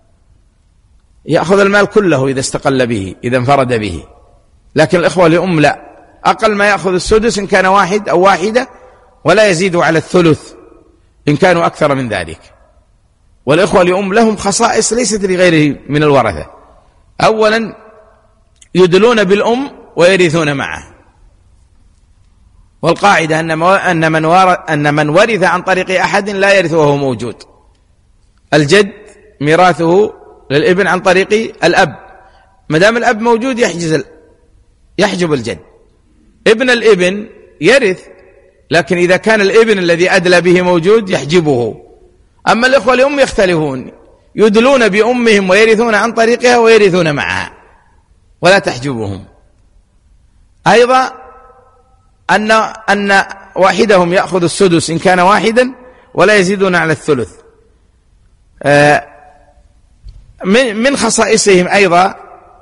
يأخذ المال كله إذا استقل به، إذا انفرد به، لكن الإخوة لأم لا، أقل ما يأخذ السدس إن كان واحد أو واحدة، ولا يزيد على الثلث إن كانوا أكثر من ذلك. والإخوة لأم لهم خصائص ليست لغيره من الورثة. أولا يدلون بالأم ويرثون معه، والقاعدة أن من أن من ورث عن طريق أحد لا يرث وهو موجود. الجد ميراثه للابن عن طريق الأب، ما دام الأب موجود يحجز يحجب الجد. ابن الابن يرث، لكن إذا كان الابن الذي أدلى به موجود يحجبه. أما الإخوة لأم يختلفون، يدلون بأمهم ويرثون عن طريقها ويرثون معها ولا تحجبهم. أيضا أن أن واحدهم يأخذ السدس إن كان واحدا ولا يزيدون على الثلث. من خصائصهم أيضا،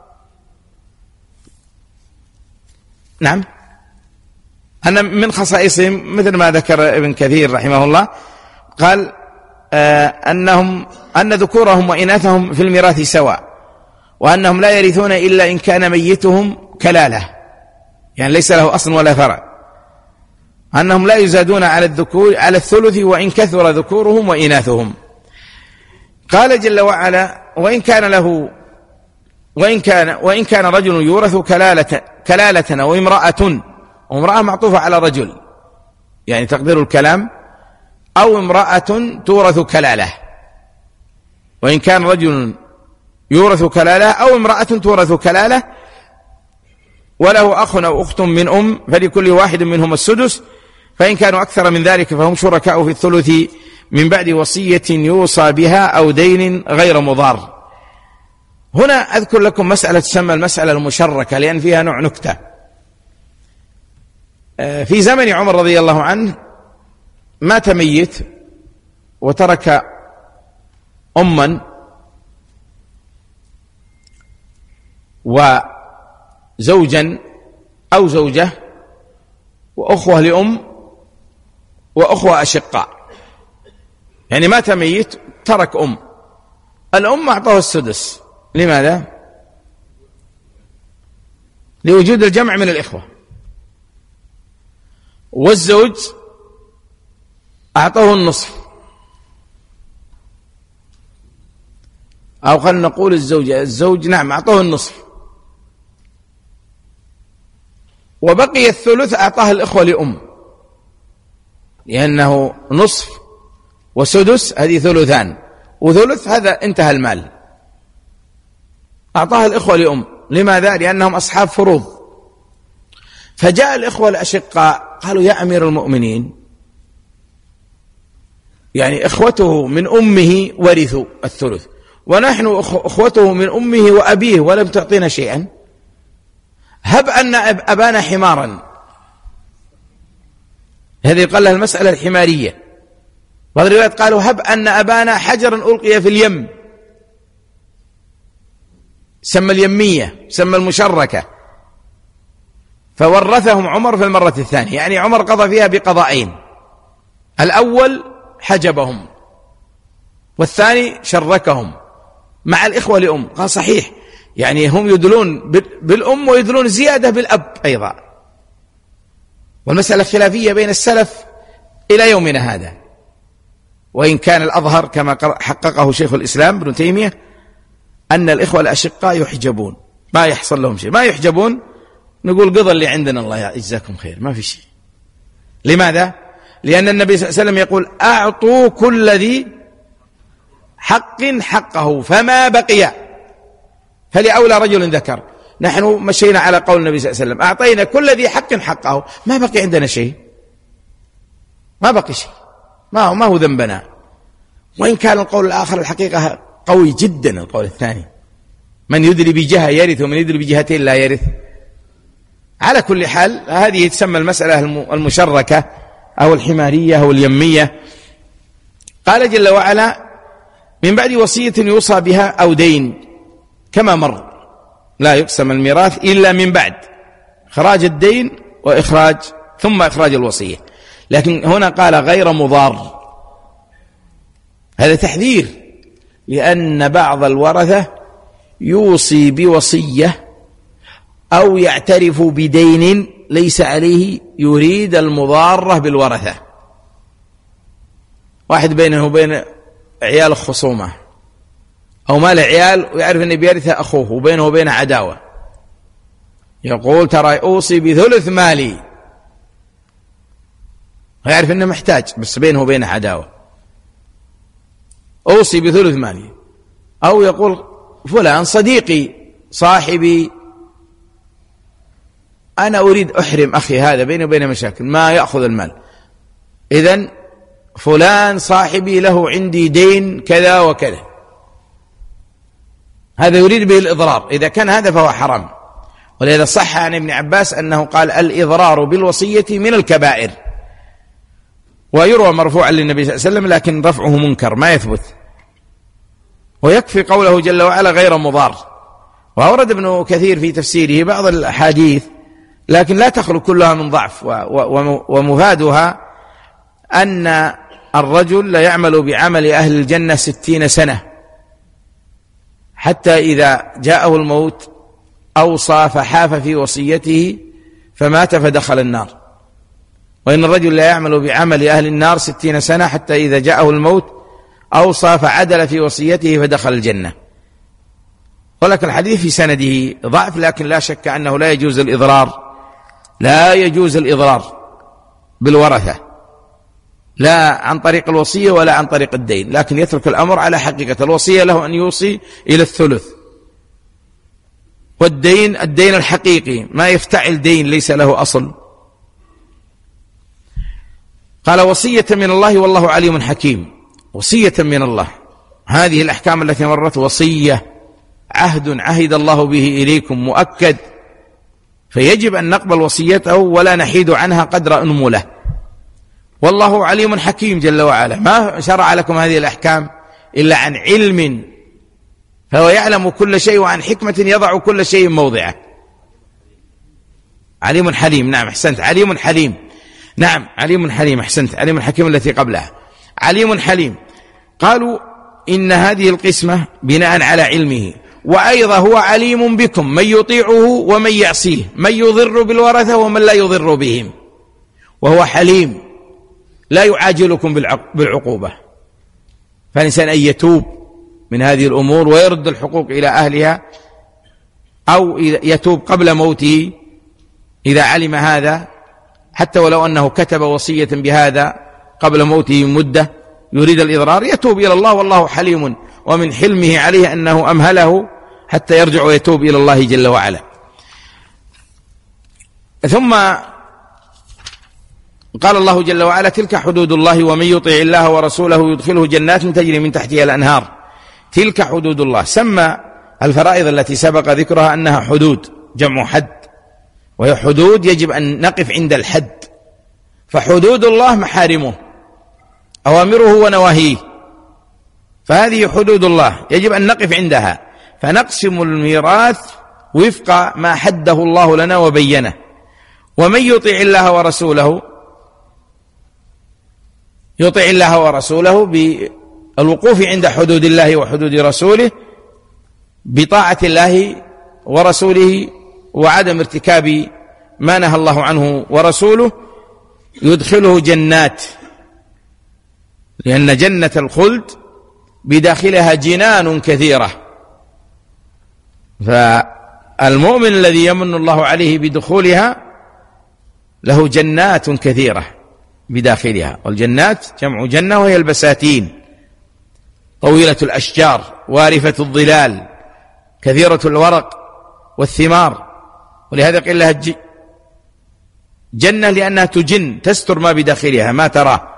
نعم، أن من خصائصهم مثل ما ذكر ابن كثير رحمه الله، قال أنهم أن ذكورهم وإناثهم في الميراث سواء، وأنهم لا يرثون إلا إن كان ميتهم كلالة، يعني ليس له أصل ولا فرع، أنهم لا يزادون على الذكور على الثلث وإن كثر ذكورهم وإناثهم. قال جل وعلا: وإن كان له وإن كان وإن كان رجل يورث كلالة كلالة أو امرأة، وامرأة معطوفة على رجل، يعني تقدير الكلام، أو امرأة تورث كلالة. وإن كان رجل يورث كلالة أو امرأة تورث كلالة، وله أخ أو أخت من أم فلكل واحد منهم السدس، فإن كانوا أكثر من ذلك فهم شركاء في الثلث من بعد وصية يوصى بها أو دين غير مضار. هنا أذكر لكم مسألة تسمى المسألة المشركة لأن فيها نوع نكتة. في زمن عمر رضي الله عنه مات ميت وترك أما وزوجا أو زوجة وأخوة لأم وأخوة أشقاء، يعني مات ميت ترك أم، الأم أعطاه السدس. لماذا؟ لوجود الجمع من الإخوة. والزوج أعطاه النصف، أو خلينا نقول الزوجة الزوج نعم أعطاه النصف، وبقي الثلث أعطاه الإخوة لأم، لأنه نصف وسدس هذه ثلثان، وثلث هذا انتهى المال، أعطاه الإخوة لأم. لماذا؟ لأنهم أصحاب فروض. فجاء الإخوة الأشقاء قالوا يا أمير المؤمنين، يعني إخوته من أمه ورثوا الثلث، ونحن أخوته من أمه وأبيه ولم تعطينا شيئا، هب أن أبانا حمارا. هذه قال لها المسألة الحمارية. بعض الروايات قالوا هب أن أبانا حجرا ألقي في اليم، سمى اليمية، سمى المشركة، فورثهم عمر في المرة الثانية. يعني عمر قضى فيها بقضائين، الأول حجبهم والثاني شركهم مع الإخوة لأم. قال صحيح، يعني هم يدلون بالأم ويدلون زيادة بالأب أيضا، والمسألة خلافية بين السلف إلى يومنا هذا، وإن كان الأظهر كما حققه شيخ الإسلام ابن تيمية أن الإخوة الأشقاء يحجبون، ما يحصل لهم شيء، ما يحجبون، نقول قضى اللي عندنا الله يجزاكم خير، ما في شيء. لماذا؟ لأن النبي صلى الله عليه وسلم يقول أعطوا كل ذي حق حقه فما بقي فلأولى رجل ذكر. نحن مشينا على قول النبي صلى الله عليه وسلم، أعطينا كل ذي حق حقه، ما بقي عندنا شيء، ما بقي شيء، ما هو, ما هو ذنبنا. وإن كان القول الآخر الحقيقة قوي جدا، القول الثاني من يدري بجهة يرث ومن يدري بجهتين لا يرث. على كل حال هذه تسمى المسألة المشركة أو الحمارية أو اليمية. قال جل وعلا من بعد وصية يوصى بها أو دين، كما مر لا يقسم الميراث إلا من بعد إخراج الدين وإخراج ثم إخراج الوصية. لكن هنا قال غير مضار، هذا تحذير، لأن بعض الورثة يوصي بوصية أو يعترف بدين ليس عليه، يريد المضارة بالورثة. واحد بينه وبين عيال خصومة أو مال عيال ويعرف أنه بيرثه أخوه وبينه وبين عداوة، يقول ترى أوصي بثلث مالي، ويعرف أنه محتاج بس بينه وبين عداوة، أوصي بثلث مالي. أو يقول فلان صديقي صاحبي أنا أريد أحرم أخي هذا بيني وبينه مشاكل ما يأخذ المال، إذن فلان صاحبي له عندي دين كذا وكذا، هذا يريد به الإضرار. إذا كان هذا فهو حرام. ولذا صح عن ابن عباس أنه قال الإضرار بالوصية من الكبائر، ويروى مرفوعا للنبي صلى الله عليه وسلم لكن رفعه منكر ما يثبت. ويكفي قوله جل وعلا غير مضار. وأورد ابن كثير في تفسيره بعض الأحاديث لكن لا تخلو كلها من ضعف، ومفادها أن الرجل لا يعمل بعمل أهل الجنة ستين سنة حتى إذا جاءه الموت أوصى فحاف في وصيته فمات فدخل النار، وإن الرجل لا يعمل بعمل أهل النار ستين سنة حتى إذا جاءه الموت أوصى فعدل في وصيته فدخل الجنة. ولكن الحديث في سنده ضعف، لكن لا شك أنه لا يجوز الإضرار، لا يجوز الإضرار بالورثة لا عن طريق الوصية ولا عن طريق الدين، لكن يترك الأمر على حقيقة الوصية له أن يوصي إلى الثلث، والدين الدين الحقيقي ما يفتعل دين ليس له أصل. قال وصية من الله والله عليم حكيم. وصية من الله، هذه الأحكام التي مرت وصية عهد عهد الله به إليكم مؤكد، فيجب أن نقبل وصيته ولا نحيد عنها قدر أنمله. والله عليم حكيم جل وعلا، ما شرع لكم هذه الأحكام إلا عن علم، فهو يعلم كل شيء، وعن حكمة يضع كل شيء موضعه. عليم حليم، نعم أحسنت، عليم حليم، نعم عليم حليم، أحسنت، عليم حكيم التي قبلها، عليم حليم. قالوا إن هذه القسمة بناء على علمه، وأيضا هو عليم بكم من يطيعه ومن يعصيه، من يضر بالورثة ومن لا يضر بهم، وهو حليم لا يعاجلكم بالعقوبة. فالإنسان أن يتوب من هذه الأمور ويرد الحقوق إلى أهلها، أو يتوب قبل موته إذا علم هذا، حتى ولو أنه كتب وصية بهذا قبل موته مدة يريد الإضرار، يتوب إلى الله، والله حليم، ومن حلمه عليه أنه أمهله حتى يرجع ويتوب إلى الله جل وعلا. ثم قال الله جل وعلا: تلك حدود الله ومن يطع الله ورسوله يدخله جنات تجري من تحتها الأنهار. تلك حدود الله، سمى الفرائض التي سبق ذكرها أنها حدود، جمع حد، وهي حدود يجب أن نقف عند الحد. فحدود الله محارمه، أوامره ونواهيه، فهذه حدود الله يجب أن نقف عندها. فنقسم الميراث وفق ما حده الله لنا وبينه. ومن يطع الله ورسوله، يطع الله ورسوله بالوقوف عند حدود الله وحدود رسوله، بطاعة الله ورسوله وعدم ارتكاب ما نهى الله عنه ورسوله، يدخله جنات، لأن جنة الخلد بداخلها جنان كثيرة. فالمؤمن الذي يمن الله عليه بدخولها له جنات كثيرة بداخلها، والجنات جمع جنة، وهي البساتين، طويلة الأشجار، وارفة الظلال، كثيرة الورق والثمار، ولهذا قيل لها جنة لأنها تجن، تستر ما بداخلها ما تراه.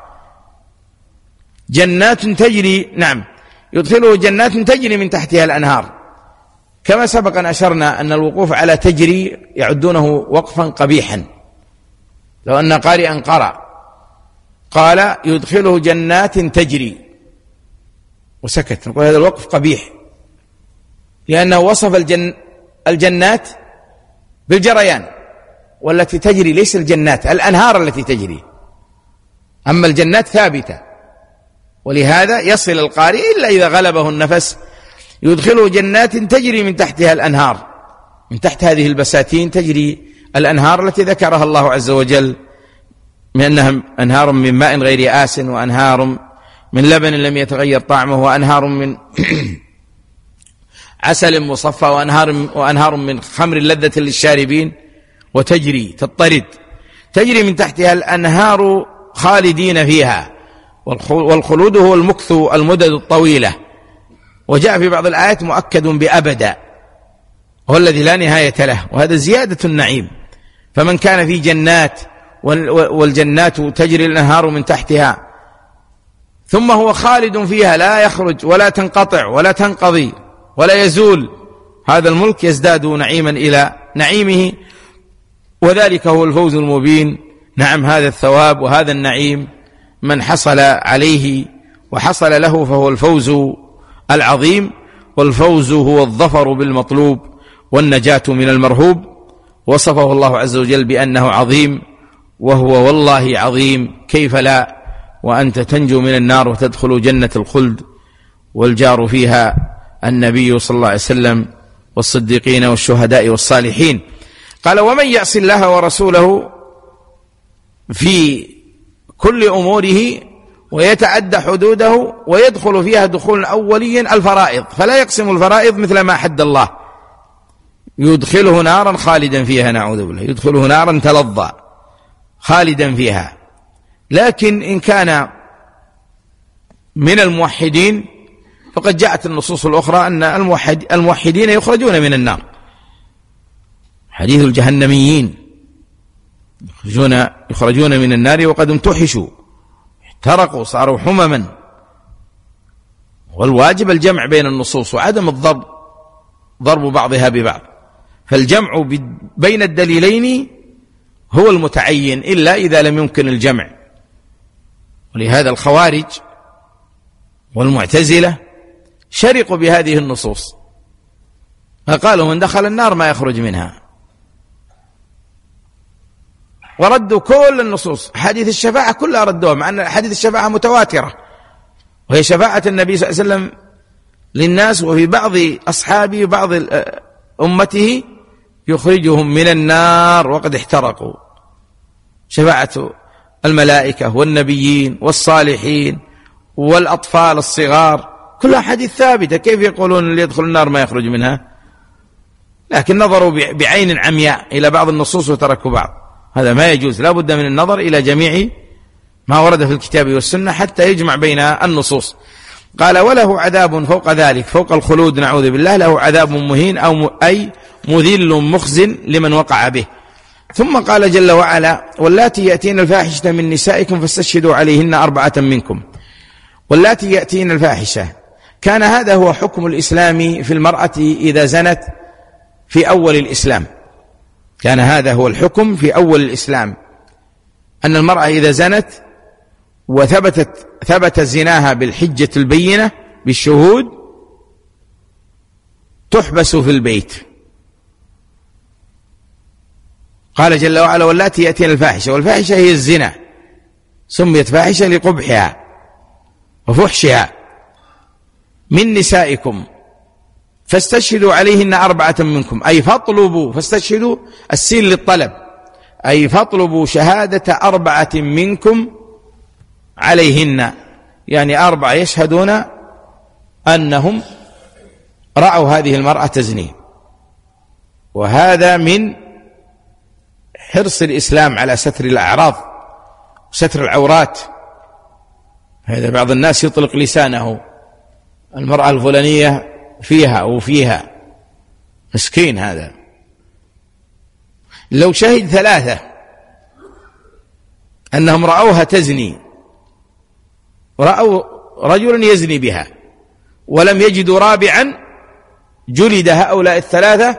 جنات تجري، نعم يدخله جنات تجري من تحتها الأنهار. كما سبق أن أشرنا أن الوقوف على تجري يعدونه وقفا قبيحا. لو أن قارئا قرأ قال يدخله جنات تجري وسكت، نقول هذا الوقف قبيح، لأنه وصف الجن الجنات بالجريان، والتي تجري ليس الجنات، الأنهار التي تجري، أما الجنات ثابتة. ولهذا يصل القارئ إلا إذا غلبه النفس. يدخله جنات تجري من تحتها الأنهار، من تحت هذه البساتين تجري الأنهار التي ذكرها الله عز وجل، من أنها أنهار من ماء غير آسن، وأنهار من لبن لم يتغير طعمه، وأنهار من عسل مصفى، وأنهار, وأنهار من خمر لذة للشاربين، وتجري تضطرد، تجري من تحتها الأنهار خالدين فيها. والخلود هو المكث المدد الطويلة، وجاء في بعض الآيات مؤكد بأبدا، هو الذي لا نهاية له، وهذا زيادة النعيم. فمن كان في جنات، والجنات تجري الأنهار من تحتها، ثم هو خالد فيها لا يخرج ولا تنقطع ولا تنقضي ولا يزول، هذا الملك يزداد نعيما إلى نعيمه، وذلك هو الفوز المبين. نعم هذا الثواب وهذا النعيم من حصل عليه وحصل له فهو الفوز العظيم، والفوز هو الظفر بالمطلوب والنجاة من المرهوب. وصفه الله عز وجل بأنه عظيم، وهو والله عظيم، كيف لا وأنت تنجو من النار وتدخل جنة الخلد، والجار فيها النبي صلى الله عليه وسلم والصديقين والشهداء والصالحين. قال: ومن يعص الله ورسوله في كل أموره ويتعدى حدوده ويدخل فيها دخول أوليا الفرائض، فلا يقسم الفرائض مثل ما حد الله، يدخله نارا خالدا فيها، نعوذ بالله، يدخله نارا تلظى خالدا فيها. لكن إن كان من الموحدين فقد جاءت النصوص الأخرى أن الموحد الموحدين يخرجون من النار، حديث الجهنميين يخرجون, يخرجون من النار وقد امتحشوا احترقوا صاروا حمما. والواجب الجمع بين النصوص وعدم الضرب ضرب بعضها ببعض. فالجمع بين الدليلين هو المتعين إلا إذا لم يمكن الجمع. ولهذا الخوارج والمعتزلة شرقوا بهذه النصوص، فقالوا من دخل النار ما يخرج منها، وردوا كل النصوص. حديث الشفاعة كلها ردوها، مع أن حديث الشفاعة متواترة، وهي شفاعة النبي صلى الله عليه وسلم للناس، وفي بعض أصحابه وبعض أمته يخرجهم من النار وقد احترقوا. شفاعة الملائكة والنبيين والصالحين والأطفال الصغار كلها حديث ثابتة، كيف يقولون اللي يدخل النار ما يخرج منها؟ لكن نظروا بعين عمياء إلى بعض النصوص وتركوا بعض. هذا ما يجوز، لا بد من النظر إلى جميع ما ورد في الكتاب والسنة حتى يجمع بين النصوص. قال وله عذاب فوق ذلك، فوق الخلود نعوذ بالله، له عذاب مهين أو م... أي مذل مخزن لمن وقع به. ثم قال جل وعلا واللاتي يأتين الفاحشة من نسائكم فاستشهدوا عليهن أربعة منكم. واللاتي يأتين الفاحشة كان هذا هو حكم الإسلام في المرأة إذا زنت في أول الإسلام، كان هذا هو الحكم في أول الإسلام، أن المرأة إذا زنت وثبتت ثبت زناها بالحجة البينة بالشهود تحبس في البيت. قال جل وعلا واللاتي يأتين الفاحشة، والفاحشة هي الزنا، سميت فاحشة لقبحها وفحشها، من نسائكم فاستشهدوا عليهن أربعة منكم، أي فاطلبوا، فاستشهدوا السين للطلب، أي فاطلبوا شهادة أربعة منكم عليهن، يعني أربعة يشهدون أنهم رأوا هذه المرأة تزني. وهذا من حرص الإسلام على ستر الأعراض وستر العورات. هذا بعض الناس يطلق لسانه، المرأة الفلانية فيها وفيها، مسكين هذا. لو شهد ثلاثة أنهم رأوها تزني، رأوا رجلا يزني بها ولم يجدوا رابعا، جلد هؤلاء الثلاثة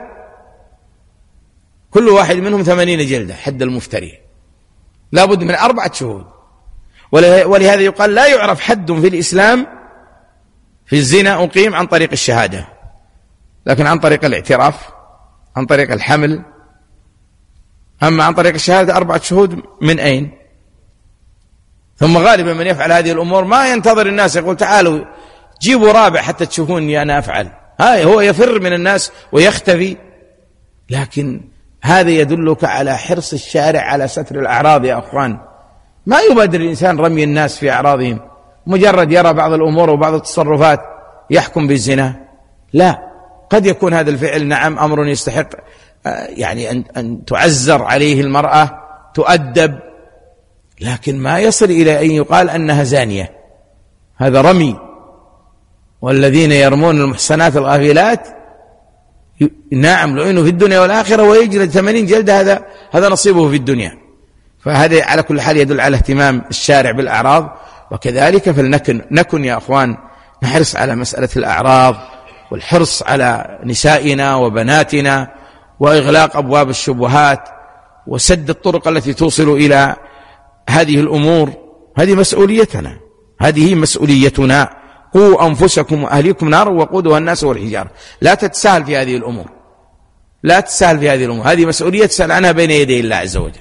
كل واحد منهم ثمانين جلدة حد المفتري، لا بد من أربعة شهود. ولهذا يقال لا يعرف حد في الإسلام في الزنا أقيم عن طريق الشهادة، لكن عن طريق الاعتراف، عن طريق الحمل. أما عن طريق الشهادة أربعة شهود من أين؟ ثم غالبا من يفعل هذه الأمور ما ينتظر الناس يقول تعالوا جيبوا رابع حتى تشوفوني أنا أفعل، هاي هو يفر من الناس ويختفي. لكن هذا يدلك على حرص الشارع على ستر الأعراض يا أخوان. ما يبادر الإنسان رمي الناس في أعراضهم، مجرد يرى بعض الأمور وبعض التصرفات يحكم بالزنا. لا، قد يكون هذا الفعل نعم أمر يستحق يعني أن, أن تعزر عليه المرأة، تؤدب، لكن ما يصل إلى أن يقال أنها زانية. هذا رمي. والذين يرمون المحصنات الغافلات نعم لعنوا في الدنيا والآخرة ويجلد ثمانين جلدة، هذا هذا نصيبه في الدنيا. فهذا على كل حال يدل على اهتمام الشارع بالأعراض. وكذلك فلنكن نكن يا أخوان نحرص على مسألة الأعراض، والحرص على نسائنا وبناتنا، وإغلاق أبواب الشبهات، وسد الطرق التي توصل إلى هذه الأمور. هذه مسؤوليتنا، هذه مسؤوليتنا. قوا أنفسكم وأهليكم نارا وقودها الناس والحجارة. لا تتساهل في هذه الأمور، لا تتساهل في هذه الأمور، هذه مسؤولية تسأل عنها بين يدي الله عز وجل.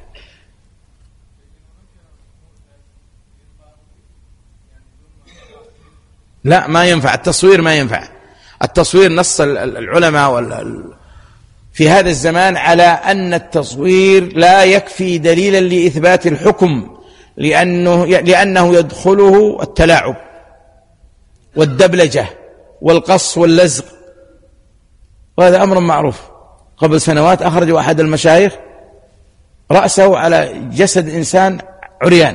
لا، ما ينفع التصوير، ما ينفع التصوير. نص العلماء في هذا الزمان على أن التصوير لا يكفي دليلا لإثبات الحكم، لأنه, لأنه يدخله التلاعب والدبلجة والقص واللزق، وهذا أمر معروف. قبل سنوات أخرجوا أحد المشايخ رأسه على جسد إنسان عريان،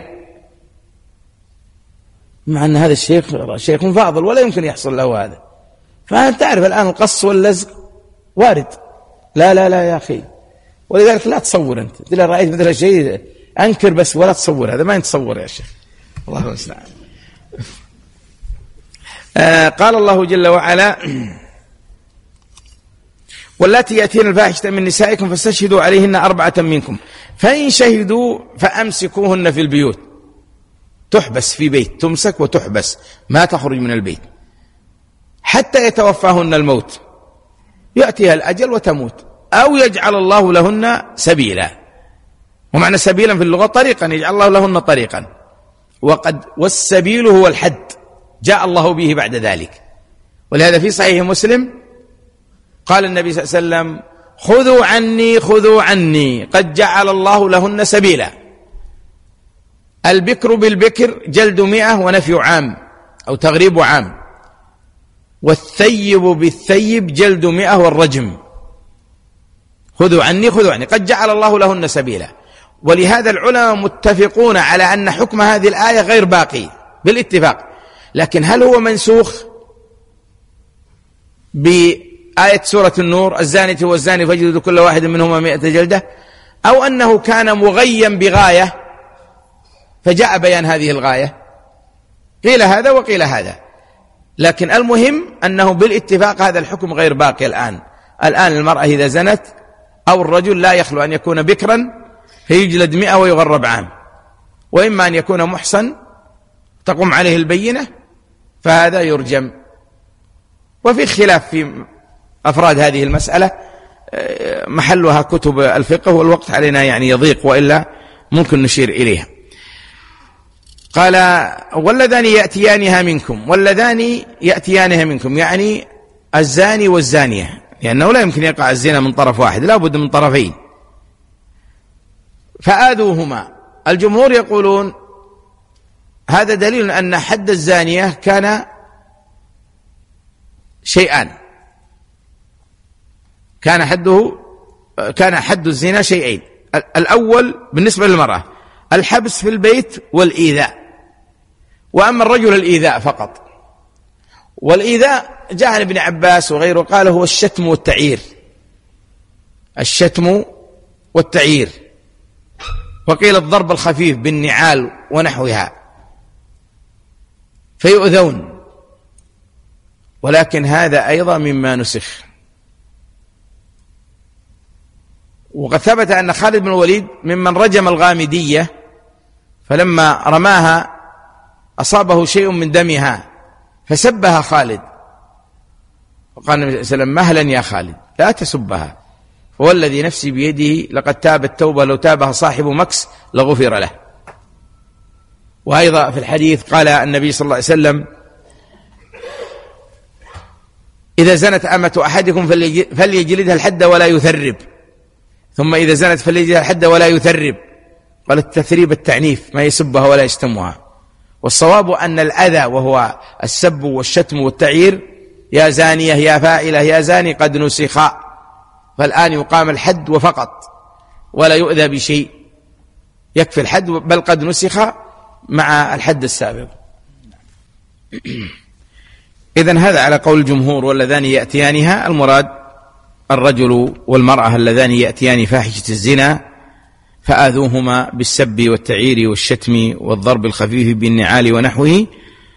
مع أن هذا الشيخ شيخ فاضل ولا يمكن يحصل له هذا. فأنت تعرف الآن القص واللزق وارد. لا لا لا يا أخي، ولذلك لا تصور. أنت إذا رأيت مثل الشيء أنكر بس ولا تصور، هذا ما يتصور يا شيخ، الله المستعان. آه قال الله جل وعلا واللاتي يأتين الفاحشة من نسائكم فاستشهدوا عليهن أربعة منكم فإن شهدوا فأمسكوهن في البيوت، تحبس في بيت، تمسك وتحبس ما تخرج من البيت حتى يتوفاهن الموت، يأتيها الأجل وتموت، أو يجعل الله لهن سبيلا. ومعنى سبيلا في اللغة طريقا، يجعل الله لهن طريقا، وقد والسبيل هو الحد جاء الله به بعد ذلك. ولهذا في صحيح مسلم قال النبي صلى الله عليه وسلم: خذوا عني خذوا عني قد جعل الله لهن سبيلا. البكر بالبكر جلد مئة ونفي عام أو تغريب عام، والثيب بالثيب جلد مئة والرجم. خذوا عني خذوا عني قد جعل الله لهن سبيلا. ولهذا العلماء متفقون على أن حكم هذه الآية غير باقي بالاتفاق، لكن هل هو منسوخ بآية سورة النور: الزانية والزاني فاجلدوا كل واحد منهما مئة جلدة، أو أنه كان مغيا بغاية فجاء بيان هذه الغاية؟ قيل هذا وقيل هذا، لكن المهم أنه بالاتفاق هذا الحكم غير باقي الآن. الآن المرأة إذا زنت أو الرجل لا يخلو أن يكون بكرا فيجلد مئة ويغرب عام، وإما أن يكون محصن تقوم عليه البينة فهذا يرجم. وفي خلاف في أفراد هذه المسألة، محلها كتب الفقه والوقت علينا يعني يضيق، وإلا ممكن نشير إليها. قال: واللذان يأتيانها منكم، واللذان يأتيانها منكم يعني الزاني والزانية، لأنه لا يمكن يقع الزنا من طرف واحد، لا بد من طرفين. فآذوهما. الجمهور يقولون هذا دليل أن حد الزانية كان شيئان، كان حده كان حد الزنا شيئين. الأول بالنسبة للمرأة الحبس في البيت والإيذاء، وأما الرجل الإيذاء فقط. والإيذاء جاء عن ابن عباس وغيره قال هو الشتم والتعيير، الشتم والتعيير، وقيل الضرب الخفيف بالنعال ونحوها فيؤذون. ولكن هذا أيضا مما نسخ. وقد ثبت أن خالد بن الوليد ممن رجم الغامدية، فلما رماها أصابه شيء من دمها فسبها خالد، وقال النبي صلى الله عليه وسلم: مهلا يا خالد لا تسبها، والذي نفسي بيده لقد تاب التوبة لو تابها صاحب مكس لغفر له. وأيضا في الحديث قال النبي صلى الله عليه وسلم: إذا زنت أمة أحدكم فليجلدها الحد ولا يثرب، ثم إذا زنت فليجلدها الحد ولا يثرب. قال التثريب التعنيف، ما يسبها ولا يشتمها. والصواب أن الأذى وهو السب والشتم والتعيير، يا زانية يا فائلة يا زاني، قد نسخا، فالآن يقام الحد وفقط ولا يؤذى بشيء، يكفي الحد، بل قد نسخ مع الحد السابق. إذن هذا على قول الجمهور. واللذان يأتيانها المراد الرجل والمرأة اللذان يأتيان فاحشة الزنا فآذوهما بالسب والتعيير والشتم والضرب الخفيف بالنعال ونحوه.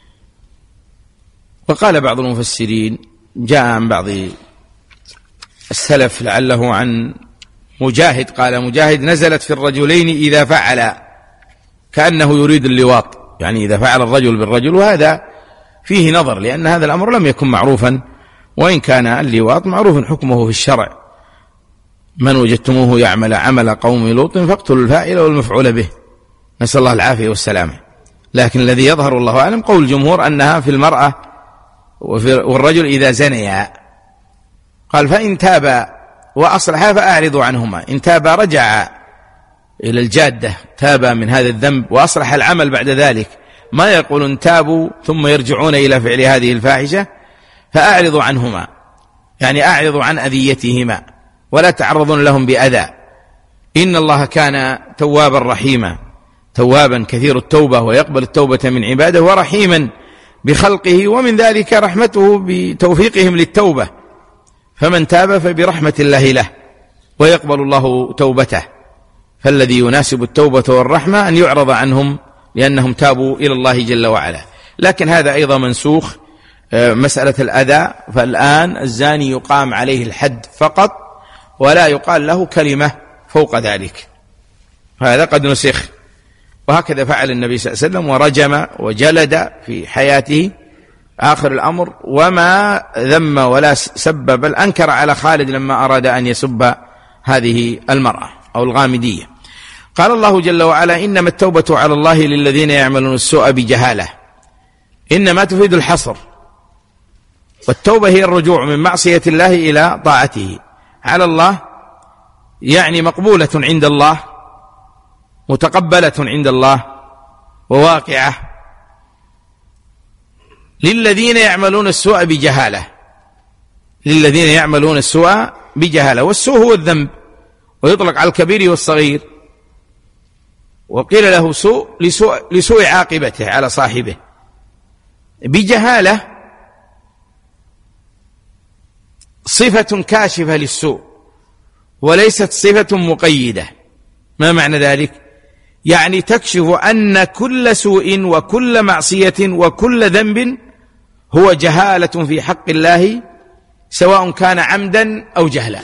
وقال بعض المفسرين، جاء عن بعض السلف لعله عن مجاهد، قال مجاهد: نزلت في الرجلين إذا فعل، كأنه يريد اللواط، يعني إذا فعل الرجل بالرجل. وهذا فيه نظر، لأن هذا الأمر لم يكن معروفا، وإن كان اللواط معروف حكمه في الشرع: من وجدتموه يعمل عمل قوم لوط فاقتلوا الفاعل والمفعول به، نسأل الله العافية والسلامة. لكن الذي يظهر والله أعلم قول الجمهور أنها في المرأة والرجل إذا زنيا. قال: فإن تابا وأصلحا فأعرضوا عنهما. إن تابا رجع إلى الجادة، تابا من هذا الذنب وأصلح العمل بعد ذلك، ما يقولون تابوا ثم يرجعون إلى فعل هذه الفاحشة، فأعرضوا عنهما، يعني أعرضوا عن أذيتهما ولا تعرضون لهم بأذى. إن الله كان توابا رحيما، توابا كثير التوبة ويقبل التوبة من عباده، ورحيما بخلقه، ومن ذلك رحمته بتوفيقهم للتوبة، فمن تاب فبرحمة الله له ويقبل الله توبته. فالذي يناسب التوبة والرحمة أن يعرض عنهم لأنهم تابوا إلى الله جل وعلا. لكن هذا أيضا منسوخ مسألة الأذى، فالآن الزاني يقام عليه الحد فقط ولا يقال له كلمة فوق ذلك، هذا قد نسخ. وهكذا فعل النبي صلى الله عليه وسلم، ورجم وجلد في حياته آخر الأمر، وما ذم ولا سب، بل أنكر على خالد لما أراد أن يسب هذه المرأة أو الغامدية. قال الله جل وعلا: إنما التوبة على الله للذين يعملون السوء بجهالة. إنما تفيد الحصر، والتوبة هي الرجوع من معصية الله إلى طاعته. على الله يعني مقبولة عند الله، متقبلة عند الله، وواقعة. للذين يعملون السوء بجهالة، للذين يعملون السوء بجهالة. والسوء هو الذنب، ويطلق على الكبير والصغير، وقيل له سوء لسوء, لسوء عاقبته على صاحبه. بجهالة صفة كاشفة للسوء وليست صفة مقيدة. ما معنى ذلك؟ يعني تكشف أن كل سوء وكل معصية وكل ذنب هو جهالة في حق الله، سواء كان عمدا أو جهلا.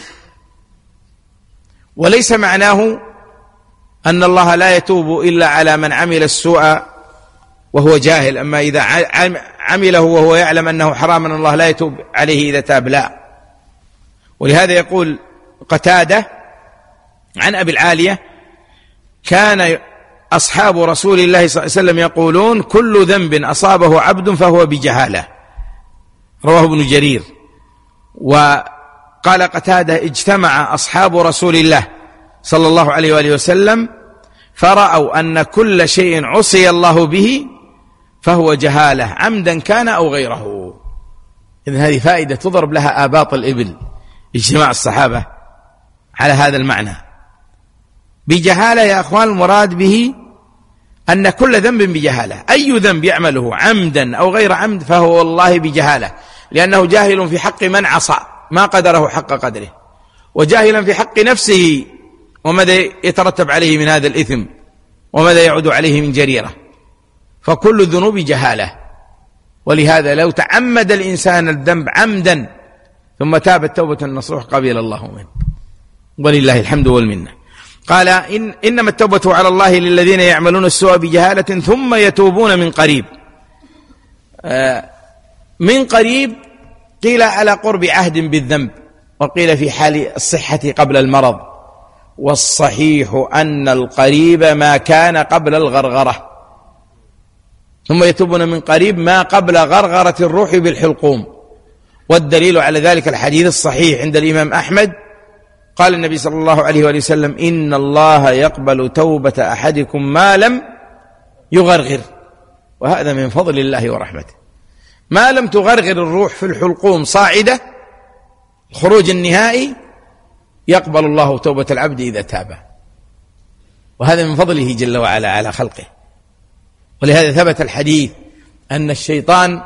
وليس معناه أن الله لا يتوب إلا على من عمل السوء وهو جاهل، أما إذا عمله وهو يعلم أنه حرام أن الله لا يتوب عليه إذا تاب، لا. ولهذا يقول قتادة عن أبي العالية: كان أصحاب رسول الله صلى الله عليه وسلم يقولون: كل ذنب أصابه عبد فهو بجهالة. رواه ابن جرير. وقال قتادة: اجتمع أصحاب رسول الله صلى الله عليه وآله وسلم فرأوا أن كل شيء عصي الله به فهو جهالة، عمدا كان أو غيره. إذن هذه فائدة تضرب لها آباط الإبل، اجتماع الصحابة على هذا المعنى. بجهالة يا أخوان المراد به أن كل ذنب بجهالة، أي ذنب يعمله عمدا أو غير عمد فهو والله بجهالة، لأنه جاهل في حق من عصى ما قدره حق قدره، وجاهلا في حق نفسه وماذا يترتب عليه من هذا الإثم وماذا يعود عليه من جريرة. فكل الذنوب جهالة. ولهذا لو تعمد الإنسان الذنب عمدا ثم تاب التوبة النصوح قبل الله منه، ولله الحمد والمنة. قال: إن إنما التوبة على الله للذين يعملون السوء بجهالة ثم يتوبون من قريب. آه من قريب قيل على قرب عهد بالذنب، وقيل في حال الصحة قبل المرض. والصحيح أن القريب ما كان قبل الغرغرة. ثم يتوبون من قريب ما قبل غرغرة الروح بالحلقوم. والدليل على ذلك الحديث الصحيح عند الإمام أحمد، قال النبي صلى الله عليه وآله وسلم: إن الله يقبل توبة أحدكم ما لم يغرغر. وهذا من فضل الله ورحمته، ما لم تغرغر الروح في الحلقوم صاعدة الخروج النهائي يقبل الله توبة العبد إذا تاب. وهذا من فضله جل وعلا على خلقه. ولهذا ثبت الحديث أن الشيطان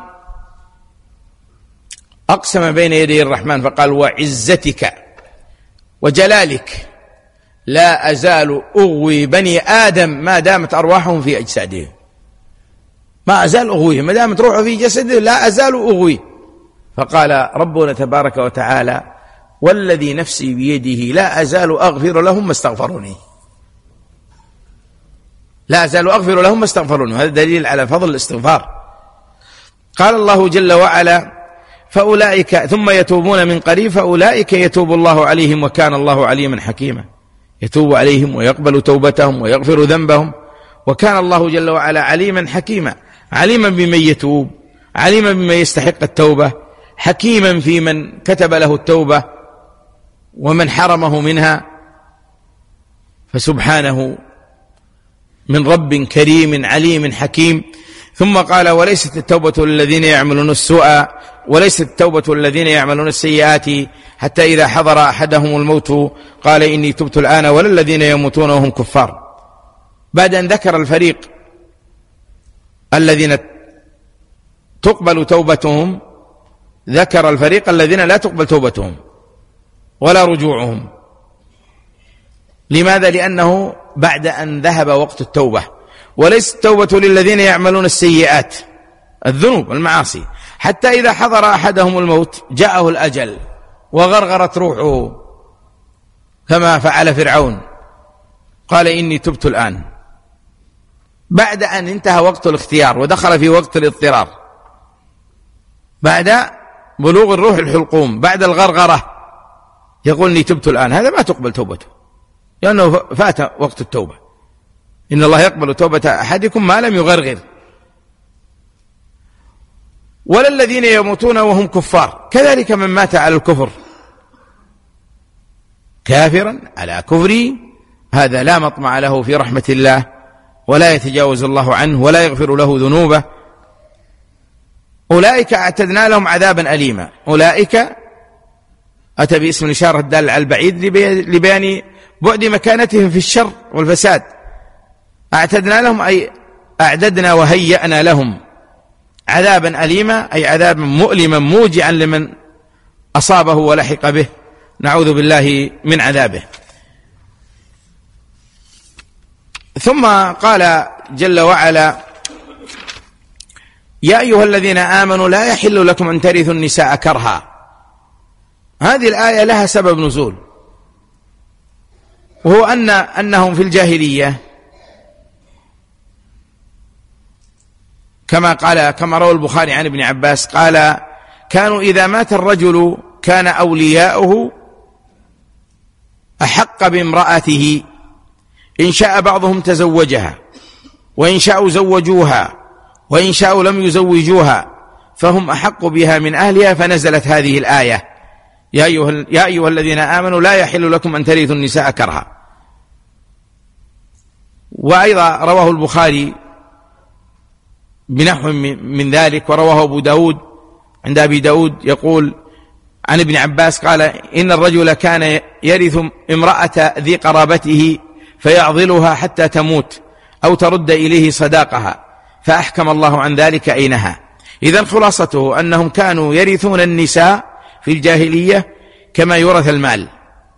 أقسم بين يدي الرحمن فقال: وعزتك وجلالك لا أزال أغوي بني آدم ما دامت أرواحهم في أجسادهم. ما أزال أغويه ما دامت روحه في جسده، لا أزال أغويه. فقال ربنا تبارك وتعالى: والذي نفسي بيده لا أزال أغفر لهم ما استغفروني. لا أزال أغفر لهم ما استغفروني. هذا دليل على فضل الاستغفار. قال الله جل وعلا: فأولئك ثم يتوبون من قريب فأولئك يتوب الله عليهم وكان الله عليما حكيما. يتوب عليهم ويقبل توبتهم ويغفر ذنبهم، وكان الله جل وعلا عليما حكيما. عليما بمن يتوب، عليما بمن يستحق التوبة، حكيما في من كتب له التوبة ومن حرمه منها. فسبحانه من رب كريم عليم حكيم. ثم قال: وليست التوبة للذين يعملون السوء وليست التوبة للذين يعملون السيئات حتى إذا حضر أحدهم الموت قال إني تبت الآن ولا الذين يموتون وهم كفار. بعد أن ذكر الفريق الذين تقبل توبتهم ذكر الفريق الذين لا تقبل توبتهم ولا رجوعهم. لماذا؟ لأنه بعد أن ذهب وقت التوبة. وليست التوبة للذين يعملون السيئات الذنوب المعاصي حتى إذا حضر أحدهم الموت جاءه الأجل وغرغرت روحه كما فعل فرعون، قال إني تبت الآن، بعد أن انتهى وقت الاختيار ودخل في وقت الاضطرار، بعد بلوغ الروح الحلقوم، بعد الغرغرة يقول إني تبت الآن. هذا ما تقبل توبته، لأنه فات وقت التوبة. إن الله يقبل توبة أحدكم ما لم يغرغر. ولا الذين يموتون وهم كفار، كذلك من مات على الكفر كافرا على كفره هذا لا مطمع له في رحمة الله، ولا يتجاوز الله عنه، ولا يغفر له ذنوبه. أولئك أعتدنا لهم عذابا أليما. أولئك أتى باسم الإشارة الدال على البعيد لبيان بعد مكانتهم في الشر والفساد. أعتدنا لهم أي أعددنا وهيأنا لهم عذابا أليما، أي عذابا مؤلما موجعا لمن أصابه ولحق به، نعوذ بالله من عذابه. ثم قال جل وعلا: يا أيها الذين آمنوا لا يحل لكم أن ترثوا النساء كرها. هذه الآية لها سبب نزول، وهو أن أنهم في الجاهلية كما قال كما روى البخاري عن ابن عباس قال: كانوا إذا مات الرجل كان أولياؤه أحق بامرأته، إن شاء بعضهم تزوجها، وإن شاءوا زوجوها، وإن شاءوا لم يزوجوها، فهم أحق بها من أهلها. فنزلت هذه الآية: يا أيها, يا أيها الذين آمنوا لا يحل لكم أن ترثوا النساء كرها. وأيضا رواه البخاري بنحو من ذلك، ورواه أبو داود عند أبي داود يقول عن ابن عباس قال: إن الرجل كان يرث امرأة ذي قرابته فيعضلها حتى تموت أو ترد إليه صداقها، فأحكم الله عن ذلك أي نهى. إذن خلاصته أنهم كانوا يرثون النساء في الجاهلية كما يورث المال،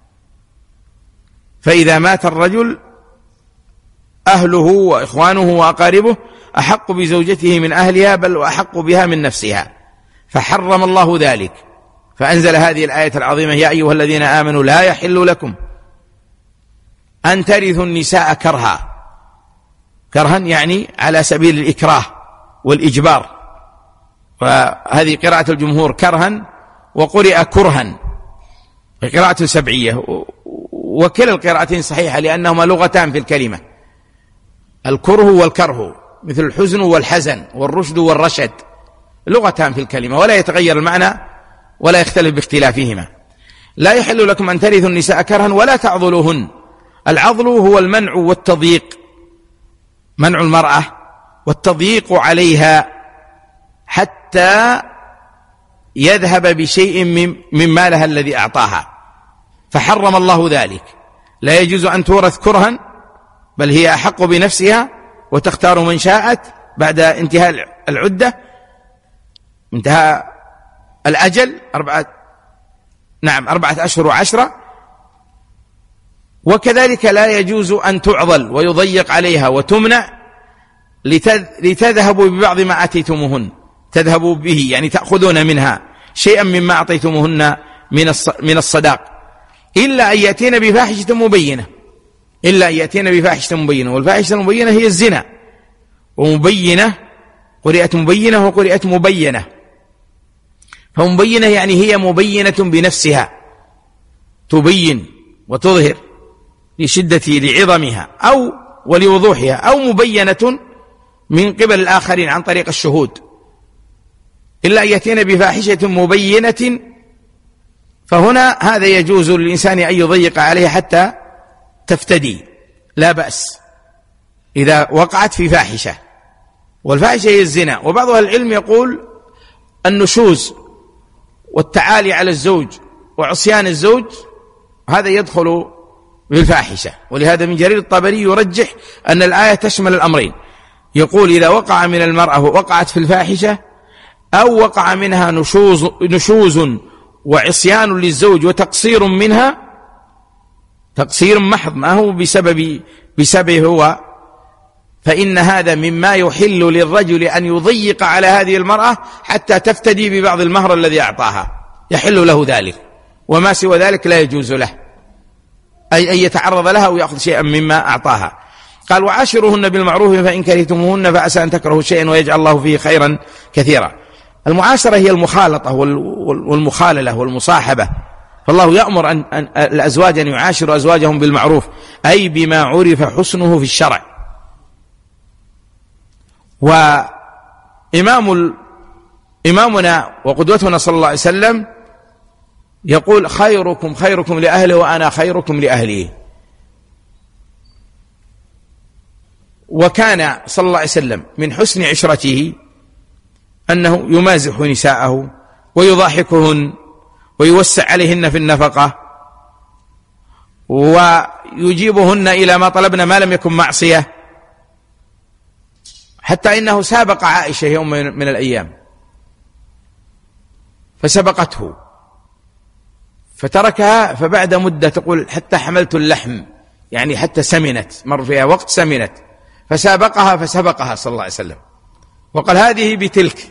فإذا مات الرجل أهله وإخوانه وأقاربه أحق بزوجته من أهلها، بل وأحق بها من نفسها، فحرم الله ذلك، فأنزل هذه الآية العظيمة: يا أيها الذين آمنوا لا يحل لكم أن ترثوا النساء كرها. كرها يعني على سبيل الإكراه والإجبار، وهذه قراءة الجمهور كرها، وقرئ كرها قراءة سبعية، وكلا القراءتين صحيحة لأنهما لغتان في الكلمة، الكره والكره، مثل الحزن والحزن والرشد والرشد، لغتان في الكلمة ولا يتغير المعنى ولا يختلف باختلافهما. لا يحل لكم أن ترثوا النساء كرها ولا تعضلوهن. العضل هو المنع والتضييق، منع المرأة والتضييق عليها حتى يذهب بشيء من مالها الذي أعطاها، فحرم الله ذلك. لا يجوز أن تورث كرها، بل هي أحق بنفسها وتختار من شاءت بعد انتهاء العدة، انتهاء الأجل أربعة نعم أربعة أشهر وعشرة. وكذلك لا يجوز أن تعضل ويضيق عليها وتمنع لتذهبوا ببعض ما أتيتموهن، تذهبوا به يعني تأخذون منها شيئا مما أعطيتموهن من الصداق، إلا أن يأتين بفاحشة مبينة، إلا أن يأتين بفاحشة مبينة. والفاحشة المبينة هي الزنا، ومبينة قرئت مبينة وقرئت مبينة. فمبينة يعني هي مبينة بنفسها، تبين وتظهر لشدة لعظمها أو ولوضوحها، أو مبينة من قبل الآخرين عن طريق الشهود. إلا أن يأتين بفاحشة مبينة، فهنا هذا يجوز للإنسان أن يضيق عليه حتى تفتدي، لا بأس إذا وقعت في فاحشة، والفاحشة هي الزنا. وبعض أهل العلم يقول النشوز والتعالي على الزوج وعصيان الزوج هذا يدخل بالفاحشة، ولهذا من جرير الطبري يرجح أن الآية تشمل الأمرين، يقول إذا وقع من المرأة وقعت في الفاحشة، أو وقع منها نشوز, نشوز وعصيان للزوج وتقصير منها، تقصير محض ما هو بسبب بسبب هو فإن هذا مما يحل للرجل أن يضيق على هذه المرأة حتى تفتدي ببعض المهر الذي أعطاها، يحل له ذلك، وما سوى ذلك لا يجوز له أي أن يتعرض لها ويأخذ شيئا مما أعطاها. قال وعاشروهن بالمعروف فإن كرهتموهن فعسى أن تكرهوا شيئا ويجعل الله فيه خيرا كثيرا. المعاشرة هي المخالطة والمخاللة والمصاحبة، فالله يأمر أن أن الأزواج أن يعاشروا أزواجهم بالمعروف، أي بما عرف حسنه في الشرع. وإمام إمامنا وقدوتنا صلى الله عليه وسلم يقول خيركم خيركم لأهله وأنا خيركم لأهلي. وكان صلى الله عليه وسلم من حسن عشرته أنه يمازح نساءه ويضاحكهن ويوسع عليهن في النفقة ويجيبهن إلى ما طلبنا ما لم يكن معصية، حتى إنه سابق عائشة يوم من الأيام فسبقته فتركها، فبعد مدة تقول حتى حملت اللحم، يعني حتى سمنت، مر فيها وقت سمنت، فسابقها فسبقها صلى الله عليه وسلم وقال هذه بتلك.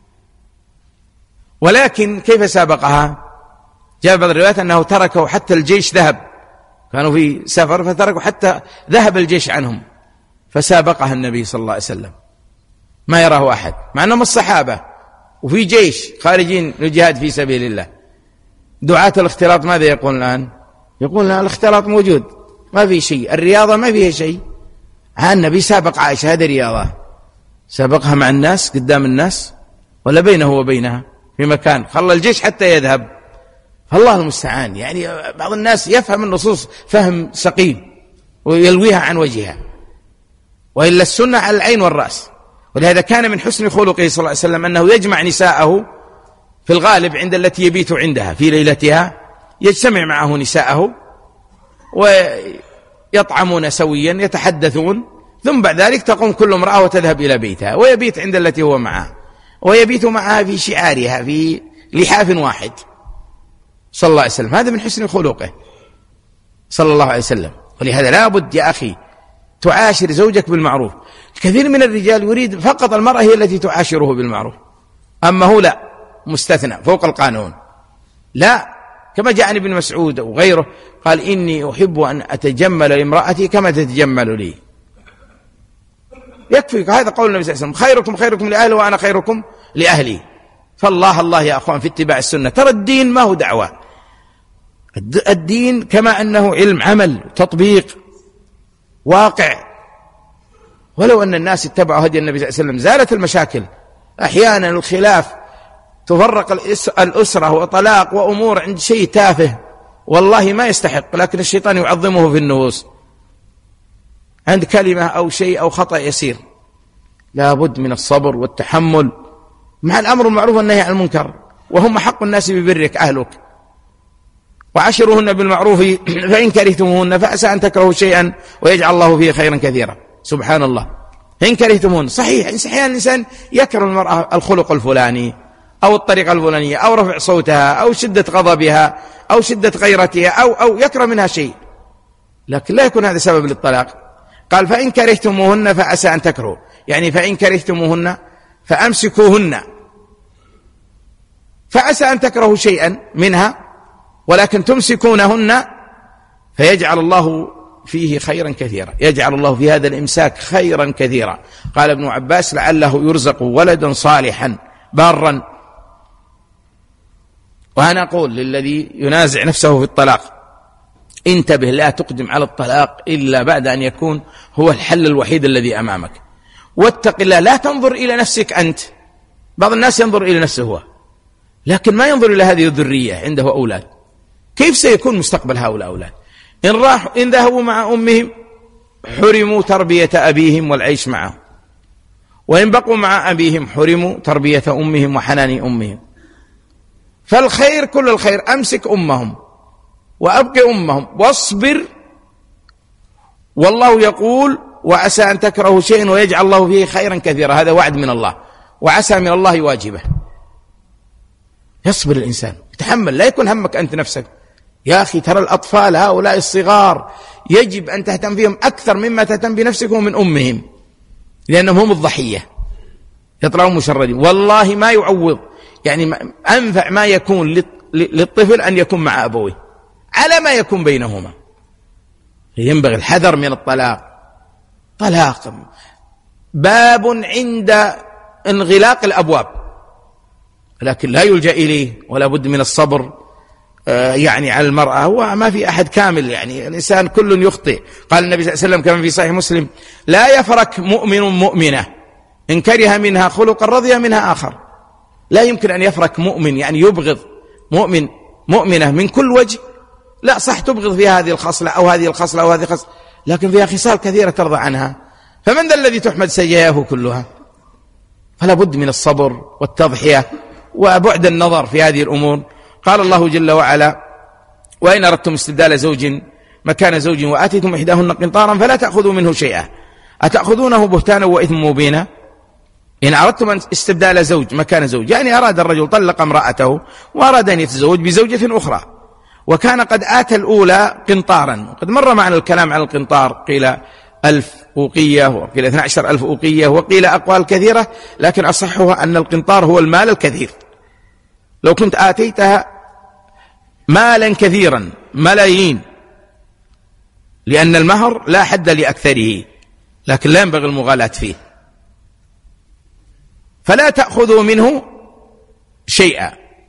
ولكن كيف سابقها؟ جاء بعض الروايات أنه تركه حتى الجيش ذهب، كانوا في سفر فتركوا حتى ذهب الجيش عنهم، فسابقها النبي صلى الله عليه وسلم ما يراه أحد، مع أنهم الصحابة وفي جيش خارجين للجهاد في سبيل الله. دعاة الاختلاط ماذا يقول الآن؟ يقول الاختلاط موجود، ما في شيء، الرياضة ما فيها شيء. ها النبي سابق عائشة، هذه رياضة، سابقها مع الناس قدام الناس ولا بينه وبينها في مكان، خلى الجيش حتى يذهب. فالله المستعان، يعني بعض الناس يفهم النصوص فهم سقيم ويلويها عن وجهها، وإلا السنة على العين والرأس. ولهذا كان من حسن خلقه صلى الله عليه وسلم أنه يجمع نساءه في الغالب عند التي يبيت عندها في ليلتها، يجتمع معه نساءه ويطعمون سويا يتحدثون، ثم بعد ذلك تقوم كل امرأة وتذهب إلى بيتها ويبيت عند التي هو معها، ويبيت معها في شعارها في لحاف واحد صلى الله عليه وسلم. هذا من حسن خلقه صلى الله عليه وسلم. ولهذا لا بد يا أخي تعاشر زوجك بالمعروف. الكثير من الرجال يريد فقط المرأة هي التي تعاشره بالمعروف، أما هو لا، مستثنى فوق القانون. لا، كما جاء عن ابن مسعود وغيره قال إني أحب أن أتجمل لامرأتي كما تتجمل لي. يكفي هذا قول النبي صلى الله عليه وسلم خيركم خيركم لأهلي وأنا خيركم لأهلي. فالله الله يا أخوان في اتباع السنة. ترى الدين ما هو دعوة، الدين كما أنه علم عمل تطبيق واقع. ولو أن الناس اتبعوا هدي النبي صلى الله عليه وسلم زالت المشاكل. أحيانا الخلاف تفرق الأسرة وطلاق وأمور عند شيء تافه والله ما يستحق، لكن الشيطان يعظمه في النفوس عند كلمة أو شيء أو خطأ يسير. لا بد من الصبر والتحمل مع الأمر المعروف والنهي عن المنكر، وهم حق الناس ببرك أهلك. وعاشروهن بالمعروف فإن كرهتموهن فعسى أن تكرهوا شيئا ويجعل الله فيه خيرا كثيرا. سبحان الله. إن كرهتموهن، صحيح أحيانا الإنسان يكره المرأة الخلق الفلاني أو الطريقة الفلانية أو رفع صوتها أو شدة غضبها أو شدة غيرتها أو أو يكره منها شيء، لكن لا يكون هذا سبب للطلاق. قال فإن كرهتموهن فعسى أن تكرهوا، يعني فإن كرهتموهن فأمسكوهن، فعسى أن تكرهوا شيئا منها ولكن تمسكونهن فيجعل الله فيه خيرا كثيرا. يجعل الله في هذا الإمساك خيرا كثيرا. قال ابن عباس لعله يرزق ولدا صالحا بارا. وأنا أقول للذي ينازع نفسه في الطلاق انتبه، لا تقدم على الطلاق إلا بعد أن يكون هو الحل الوحيد الذي أمامك. واتق الله، لا تنظر إلى نفسك أنت. بعض الناس ينظر إلى نفسه هو لكن ما ينظر إلى هذه الذرية، عنده أولاد، كيف سيكون مستقبل هؤلاء الأولاد؟ إن راحوا إن ذهبوا مع أمهم حرموا تربية أبيهم والعيش معه، وإن بقوا مع أبيهم حرموا تربية أمهم وحنان أمهم. فالخير كل الخير أمسك أمهم وأبقي أمهم واصبر. والله يقول وعسى أن تكرهوا شيئا ويجعل الله فيه خيرا كثيرا. هذا وعد من الله، وعسى من الله واجبه. يصبر الإنسان، يتحمل، لا يكون همك أنت نفسك. يا أخي ترى الأطفال هؤلاء الصغار يجب أن تهتم بهم أكثر مما تهتم بنفسك ومن أمهم. لأنهم هم الضحية يطلعون مشردين. والله ما يعوض، يعني أنفع ما يكون للطفل أن يكون مع أبويه على ما يكون بينهما. ينبغي الحذر من الطلاق. طلاق باب عند انغلاق الأبواب، لكن لا يلجأ إليه ولا بد من الصبر يعني على المرأة. هو ما في أحد كامل، يعني الإنسان كل يخطئ. قال النبي صلى الله عليه وسلم كما في صحيح مسلم: لا يفرك مؤمن مؤمنة إن كره منها خلقا رضي منها آخر. لا يمكن أن يفرك مؤمن، يعني يبغض مؤمن مؤمنة من كل وجه. لا، صح تبغض فيها هذه الخصلة أو هذه الخصلة أو هذه الخصلة، لكن فيها خصال كثيرة ترضى عنها. فمن ذا الذي تحمد سيئاته كلها؟ فلا بد من الصبر والتضحية وبعد النظر في هذه الأمور. قال الله جل وعلا: وإن أردتم استبدال زوج مكان زوج وآتيتم إحداهن قنطارا فلا تأخذوا منه شيئا أتأخذونه بهتانا وإثما مبينا. إن أردتم استبدال زوج مكان زوج، يعني أراد الرجل طلق امرأته وأراد أن يتزوج بزوجة أخرى، وكان قد آتى الأولى قنطارا. قد مر معنا الكلام عن القنطار، قيل ألف أوقية وقيل اثنى عشر ألف أوقية وقيل أقوال كثيرة، لكن أصحها أن القنطار هو المال الكثير. لو كنت آتيتها مالا كثيرا ملايين، لأن المهر لا حد لأكثره، لكن لا ينبغي المغالاة فيه. فلا تأخذوا منه شيئا،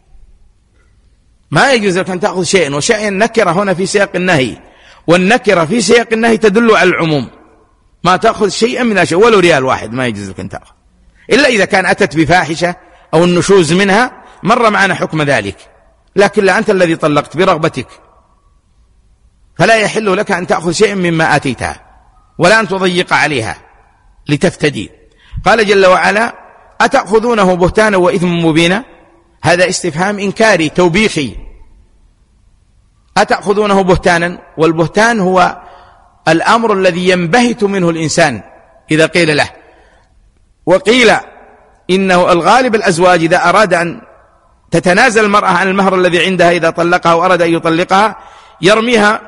ما يجوز لك أن تأخذ شيئا. وشيئا نكرة هنا في سياق النهي، والنكرة في سياق النهي تدل على العموم. ما تأخذ شيئا من أشياء، ولو ريال واحد ما يجوز لك أن تأخذ، إلا إذا كان أتت بفاحشة أو النشوز منها، مر معنا حكم ذلك. لكن لا، أنت الذي طلقت برغبتك، فلا يحل لك أن تأخذ شيئا مما آتيتها، ولا أن تضيق عليها لتفتدي. قال جل وعلا: أتأخذونه بهتانا وإثما مبينا. هذا استفهام إنكاري توبيخي. أتأخذونه بهتانا، والبهتان هو الأمر الذي ينبهت منه الإنسان إذا قيل له. وقيل إنه الغالب الأزواج إذا أراد أن تتنازل المرأة عن المهر الذي عندها إذا طلقها وأراد أن يطلقها، يرميها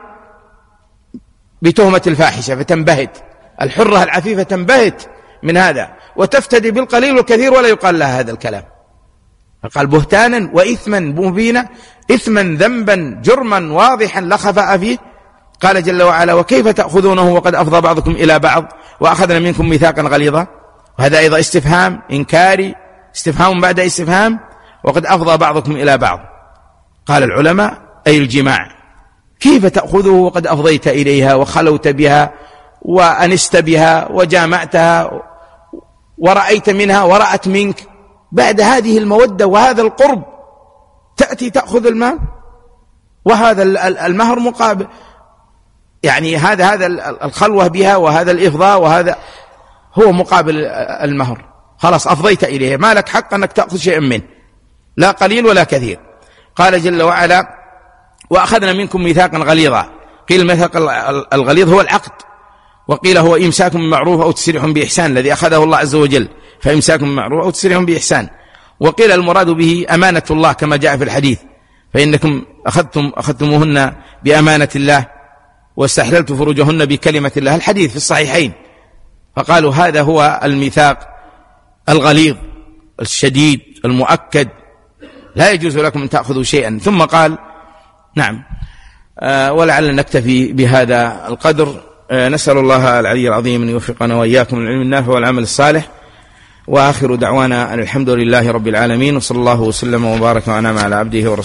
بتهمة الفاحشة فتنبهت. الحرة العفيفة تنبهت من هذا وتفتدي بالقليل والكثير، ولا يقال لها هذا الكلام. فقال بهتانا وإثما مبينا، إثما ذنبا جرما واضحا لا خفاء فيه. قال جل وعلا: وكيف تأخذونه وقد أفضى بعضكم إلى بعض وأخذنا منكم ميثاقا غليظا. وهذا أيضا استفهام إنكاري، استفهام بعد استفهام. وقد أفضى بعضكم إلى بعض، قال العلماء أي الجماع. كيف تأخذه وقد أفضيت إليها وخلوت بها وأنست بها وجامعتها ورأيت منها ورأت منك، بعد هذه المودة وهذا القرب تأتي تأخذ المال وهذا المهر مقابل، يعني هذا هذا الخلوة بها وهذا الإفضاء وهذا هو مقابل المهر. خلاص أفضيت إليه، ما لك حق أنك تأخذ شيئا منه، لا قليل ولا كثير. قال جل وعلا: وأخذنا منكم ميثاقا غليظا. قيل الميثاق الغليظ هو العقد، وقيل هو إمساك بالمعروف أو تسريح بإحسان الذي أخذه الله عز وجل، فإمساك بالمعروف أو تسريح بإحسان. وقيل المراد به أمانة الله كما جاء في الحديث: فإنكم أخذتم أخذتموهن بأمانة الله واستحللت فروجهن بكلمة الله، الحديث في الصحيحين. فقالوا هذا هو الميثاق الغليظ الشديد المؤكد، لا يجوز لكم أن تأخذوا شيئا. ثم قال: نعم. آه ولعل نكتفي بهذا القدر. آه نسأل الله العلي العظيم أن يوفقنا وإياكم العلم النافع والعمل الصالح. وآخر دعوانا أن الحمد لله رب العالمين، وصلى الله وسلم وبارك وأنعم على عبده ورسوله.